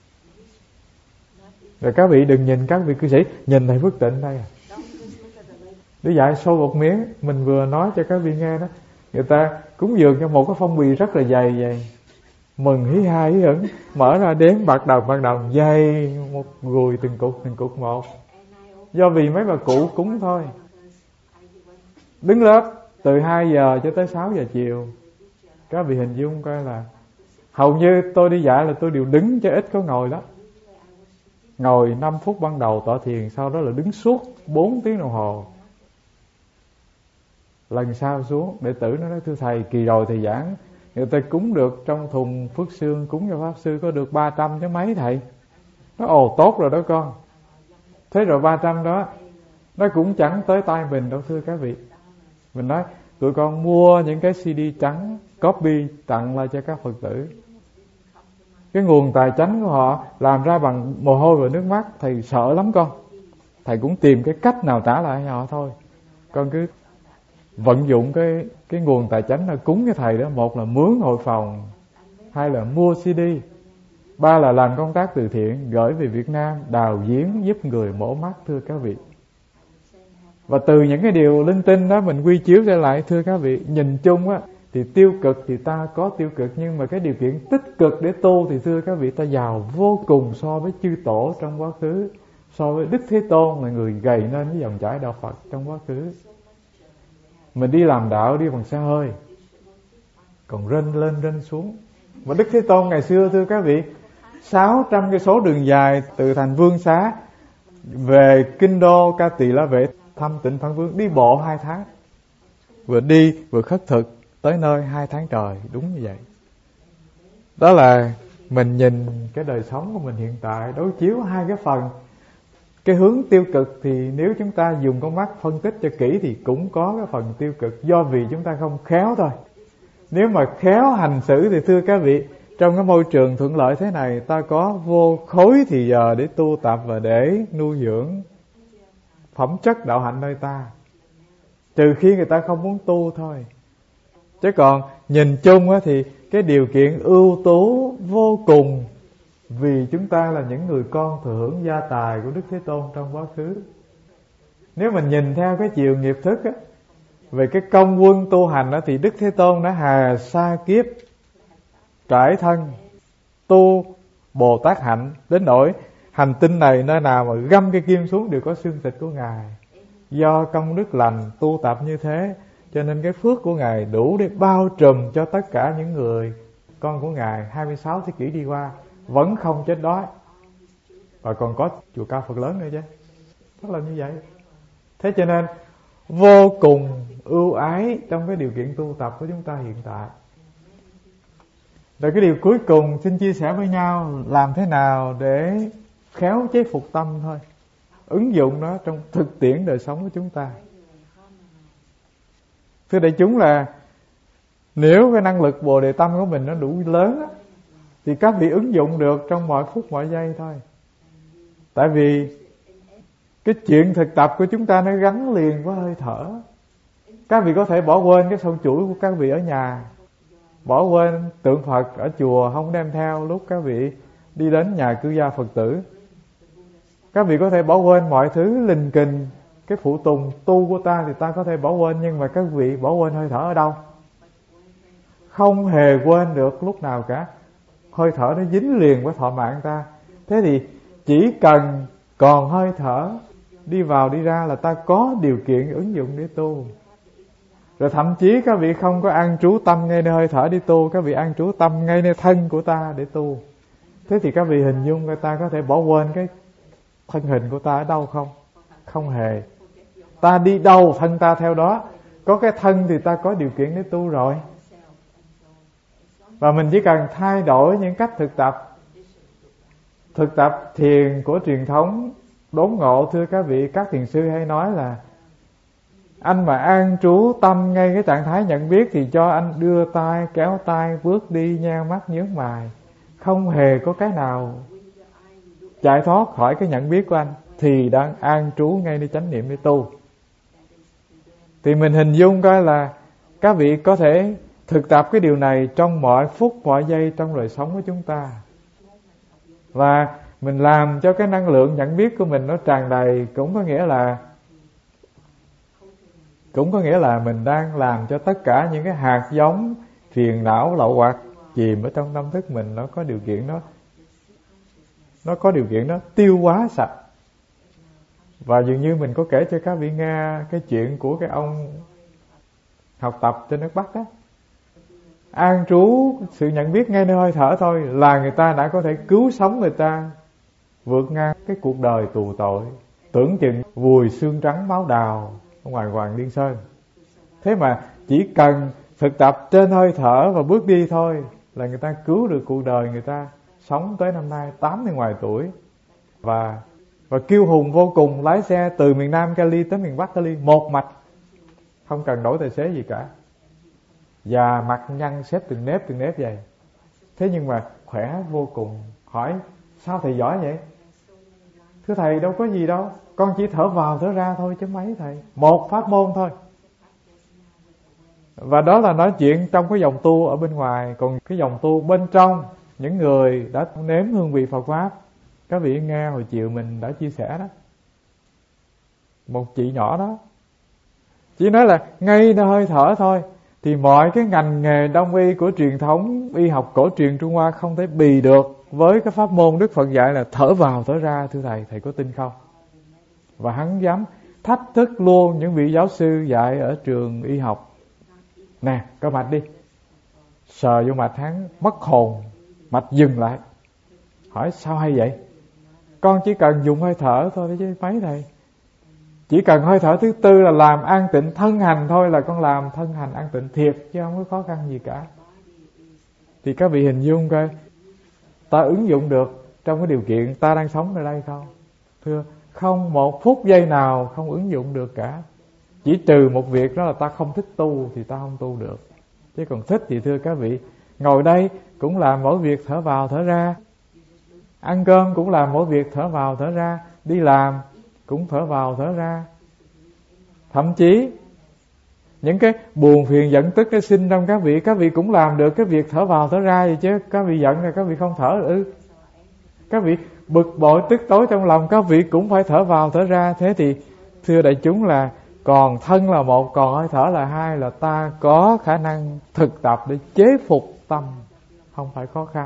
Rồi các vị đừng nhìn các vị cư sĩ, nhìn thầy Phước Tịnh đây à, để dạy sâu một miếng. Mình vừa nói cho các vị nghe đó, người ta cúng dường cho một cái phong bì rất là dày vậy, mừng hí ha hí hửng, mở ra đếm bạc đồng dày một gùi từng cục một. Do vì mấy bà cụ cúng thôi. Đứng lớp từ 2 giờ cho tới 6 giờ chiều. Các vị hình dung coi là hầu như tôi đi dạy là tôi đều đứng, chứ ít có ngồi lắm. Ngồi 5 phút ban đầu tọa thiền, sau đó là đứng suốt 4 tiếng đồng hồ. Lần sau xuống, đệ tử nó nói thưa thầy, kỳ rồi thầy giảng người ta cúng được trong thùng phước xương, cúng cho Pháp Sư có được 300 chứ mấy thầy. Nó ồ tốt rồi đó con. Thế rồi 300 đó nó cũng chẳng tới tay mình đâu thưa các vị. Mình nói tụi con mua những cái CD trắng copy tặng lại cho các Phật tử. Cái nguồn tài chánh của họ làm ra bằng mồ hôi và nước mắt, thầy sợ lắm con. Thầy cũng tìm cái cách nào trả lại họ thôi. Con cứ vận dụng cái nguồn tài chánh là cúng cái thầy đó. Một là mướn hội phòng, hai là mua CD, ba là làm công tác từ thiện gửi về Việt Nam đào giếng giúp người mổ mắt thưa các vị. Và từ những cái điều linh tinh đó mình quy chiếu ra lại thưa các vị, nhìn chung á thì tiêu cực thì ta có tiêu cực, nhưng mà cái điều kiện tích cực để tu thì thưa các vị ta giàu vô cùng so với chư tổ trong quá khứ, so với Đức Thế Tôn là người gầy nên với dòng chảy đạo Phật trong quá khứ. Mình đi làm đạo đi bằng xe hơi, còn rên lên rên xuống. Mà Đức Thế Tôn ngày xưa thưa các vị, 600 cây số đường dài từ thành Vương Xá về kinh đô Ca Tỳ La Vệ thăm Tịnh Phạn Vương, đi bộ 2 tháng, vừa đi vừa khất thực tới nơi 2 tháng trời, đúng như vậy. Đó là mình nhìn cái đời sống của mình hiện tại, đối chiếu hai cái phần. Cái hướng tiêu cực thì nếu chúng ta dùng con mắt phân tích cho kỹ thì cũng có cái phần tiêu cực, do vì chúng ta không khéo thôi. Nếu mà khéo hành xử thì thưa các vị, trong cái môi trường thuận lợi thế này, ta có vô khối thì giờ để tu tập và để nuôi dưỡng phẩm chất đạo hạnh nơi ta, trừ khi người ta không muốn tu thôi. Chứ còn nhìn chung á thì cái điều kiện ưu tú vô cùng, vì chúng ta là những người con thừa hưởng gia tài của Đức Thế Tôn trong quá khứ. Nếu mình nhìn theo cái chiều nghiệp thức á, về cái công quân tu hành á, thì Đức Thế Tôn đã hà sa kiếp trải thân tu Bồ Tát hạnh, đến nỗi hành tinh này nơi nào mà găm cái kim xuống đều có xương thịt của Ngài. Do công đức lành tu tập như thế, cho nên cái phước của Ngài đủ để bao trùm cho tất cả những người con của Ngài 26 thế kỷ đi qua vẫn không chết đói, và còn có chùa Cao Phật lớn nữa chứ. Đó là như vậy. Thế cho nên vô cùng ưu ái trong cái điều kiện tu tập của chúng ta hiện tại. Rồi cái điều cuối cùng xin chia sẻ với nhau làm thế nào để khéo chế phục tâm thôi, ứng dụng nó trong thực tiễn đời sống của chúng ta. Thưa đại chúng là nếu cái năng lực Bồ Đề Tâm của mình nó đủ lớn á, thì các vị ứng dụng được trong mọi phút mọi giây thôi. Tại vì cái chuyện thực tập của chúng ta nó gắn liền với hơi thở. Các vị có thể bỏ quên cái sâu chuỗi của các vị ở nhà, bỏ quên tượng Phật ở chùa không đem theo lúc các vị đi đến nhà cư gia Phật tử. Các vị có thể bỏ quên mọi thứ linh kình, cái phụ tùng tu của ta thì ta có thể bỏ quên, nhưng mà các vị bỏ quên hơi thở ở đâu? Không hề quên được lúc nào cả. Hơi thở nó dính liền với thọ mạng ta. Thế thì chỉ cần còn hơi thở đi vào đi ra là ta có điều kiện ứng dụng để tu. Rồi thậm chí các vị không có an trú tâm ngay nơi hơi thở đi tu, các vị an trú tâm ngay nơi thân của ta để tu. Thế thì các vị hình dung người ta có thể bỏ quên cái thân hình của ta ở đâu không? Không hề. Ta đi đâu thân ta theo đó. Có cái thân thì ta có điều kiện để tu rồi. Và mình chỉ cần thay đổi những cách thực tập. Thực tập thiền của truyền thống đốn ngộ, thưa các vị, các thiền sư hay nói là anh mà an trú tâm ngay cái trạng thái nhận biết thì cho anh đưa tay, kéo tay, bước đi, nheo mắt, nhướng mày. Không hề có cái nào chạy thoát khỏi cái nhận biết của anh, thì đang an trú ngay nơi chánh niệm để tu. Thì mình hình dung coi là các vị có thể thực tập cái điều này trong mọi phút mọi giây trong đời sống của chúng ta. Và mình làm cho cái năng lượng nhận biết của mình nó tràn đầy, cũng có nghĩa là mình đang làm cho tất cả những cái hạt giống phiền não lậu hoặc chìm ở trong tâm thức mình nó có điều kiện nó tiêu hóa sạch. Và dường như mình có kể cho các vị nghe cái chuyện của cái ông học tập trên nước Bắc đó. An trú sự nhận biết ngay nơi hơi thở thôi là người ta đã có thể cứu sống người ta vượt ngang cái cuộc đời tù tội, tưởng chừng vùi xương trắng máu đào ở ngoài Hoàng Liên Sơn. Thế mà chỉ cần thực tập trên hơi thở và bước đi thôi là người ta cứu được cuộc đời người ta, sống tới năm nay 80 ngoài tuổi. Và kiêu hùng vô cùng, lái xe từ miền Nam Cali tới miền Bắc Cali một mạch, không cần đổi tài xế gì cả. Và mặt nhăn xếp từng nếp vậy. Thế nhưng mà khỏe vô cùng. Hỏi sao thầy giỏi vậy? Thưa thầy đâu có gì đâu, con chỉ thở vào thở ra thôi chứ mấy thầy. Một pháp môn thôi. Và đó là nói chuyện trong cái dòng tu ở bên ngoài. Còn cái dòng tu bên trong, những người đã nếm hương vị Phật Pháp, các vị nghe hồi chiều mình đã chia sẻ đó. Một chị nhỏ đó chỉ nói là ngay nơi hơi thở thôi thì mọi cái ngành nghề đông y của truyền thống y học cổ truyền Trung Hoa không thể bì được với cái pháp môn Đức Phật dạy là thở vào thở ra. Thưa thầy có tin không? Và hắn dám thách thức luôn những vị giáo sư dạy ở trường y học. Nè, có mạch đi. Sờ vô mạch hắn mất hồn, mạch dừng lại. Hỏi sao hay vậy? Con chỉ cần dùng hơi thở thôi chứ mấy thầy. Chỉ cần hơi thở thứ tư là làm an tịnh thân hành thôi là con làm thân hành an tịnh thiệt, chứ không có khó khăn gì cả. Thì các vị hình dung coi, ta ứng dụng được trong cái điều kiện ta đang sống ở đây không? Thưa, không một phút giây nào không ứng dụng được cả. Chỉ trừ một việc đó là ta không thích tu thì ta không tu được. Chứ còn thích thì thưa các vị, ngồi đây cũng làm mỗi việc thở vào thở ra, ăn cơm cũng làm mỗi việc thở vào thở ra, đi làm cũng thở vào thở ra. Thậm chí những cái buồn phiền giận tức nó sinh trong các vị cũng làm được cái việc thở vào thở ra gì chứ. Các vị giận là các vị không thở các vị bực bội tức tối trong lòng, các vị cũng phải thở vào thở ra. Thế thì thưa đại chúng là còn thân là một, còn hơi thở là hai, là ta có khả năng thực tập để chế phục tâm, không phải khó khăn.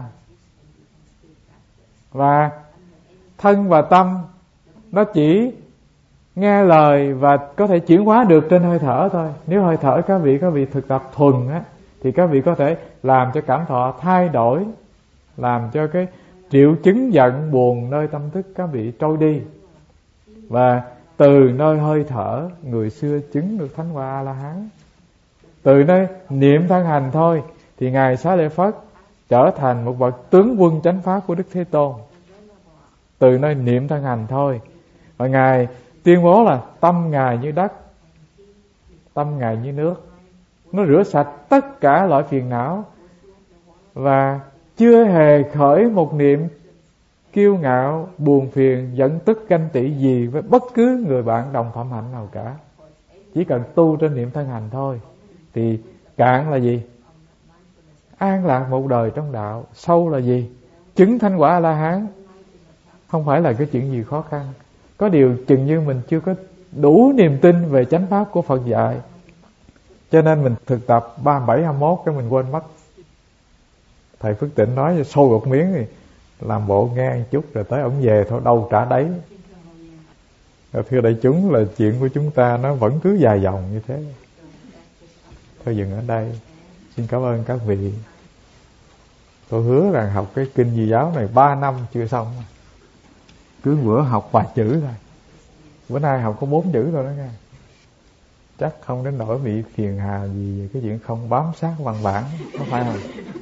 Và thân và tâm nó chỉ nghe lời và có thể chuyển hóa được trên hơi thở thôi. Nếu hơi thở các vị thực tập thuần á, thì các vị có thể làm cho cảm thọ thay đổi, làm cho cái triệu chứng giận buồn nơi tâm thức các vị trôi đi. Và từ nơi hơi thở người xưa chứng được thánh quả A-la-hán. Từ nơi niệm thân hành thôi thì Ngài Xá Lợi Phất trở thành một bậc tướng quân chánh pháp của Đức Thế Tôn. Từ nơi niệm thân hành thôi. Và Ngài tuyên bố là tâm Ngài như đất, tâm Ngài như nước, nó rửa sạch tất cả loại phiền não, và chưa hề khởi một niệm kiêu ngạo, buồn phiền, giận tức, ganh tị gì với bất cứ người bạn đồng phạm hạnh nào cả. Chỉ cần tu trên niệm thân hành thôi thì cạn là gì? An lạc một đời trong đạo. Sâu là gì? Chứng thánh quả A-la-hán. Không phải là cái chuyện gì khó khăn. Có điều chừng như mình chưa có đủ niềm tin về chánh pháp của Phật dạy, cho nên mình thực tập 37-21 cái mình quên mất. Thầy Phước Tịnh nói sôi một miếng thì làm bộ nghe một chút rồi tới ổng về thôi, đâu trả đấy. Thưa đại chúng, là chuyện của chúng ta nó vẫn cứ dài dòng như thế. Thôi dừng ở đây. Xin cảm ơn các vị. Tôi hứa rằng học cái kinh Di Giáo này 3 năm chưa xong. Cứ bữa học vài chữ thôi. Bữa nay học có 4 chữ thôi đó nghe. Chắc không đến nỗi bị phiền hà gì cái chuyện không bám sát văn bản, có phải không?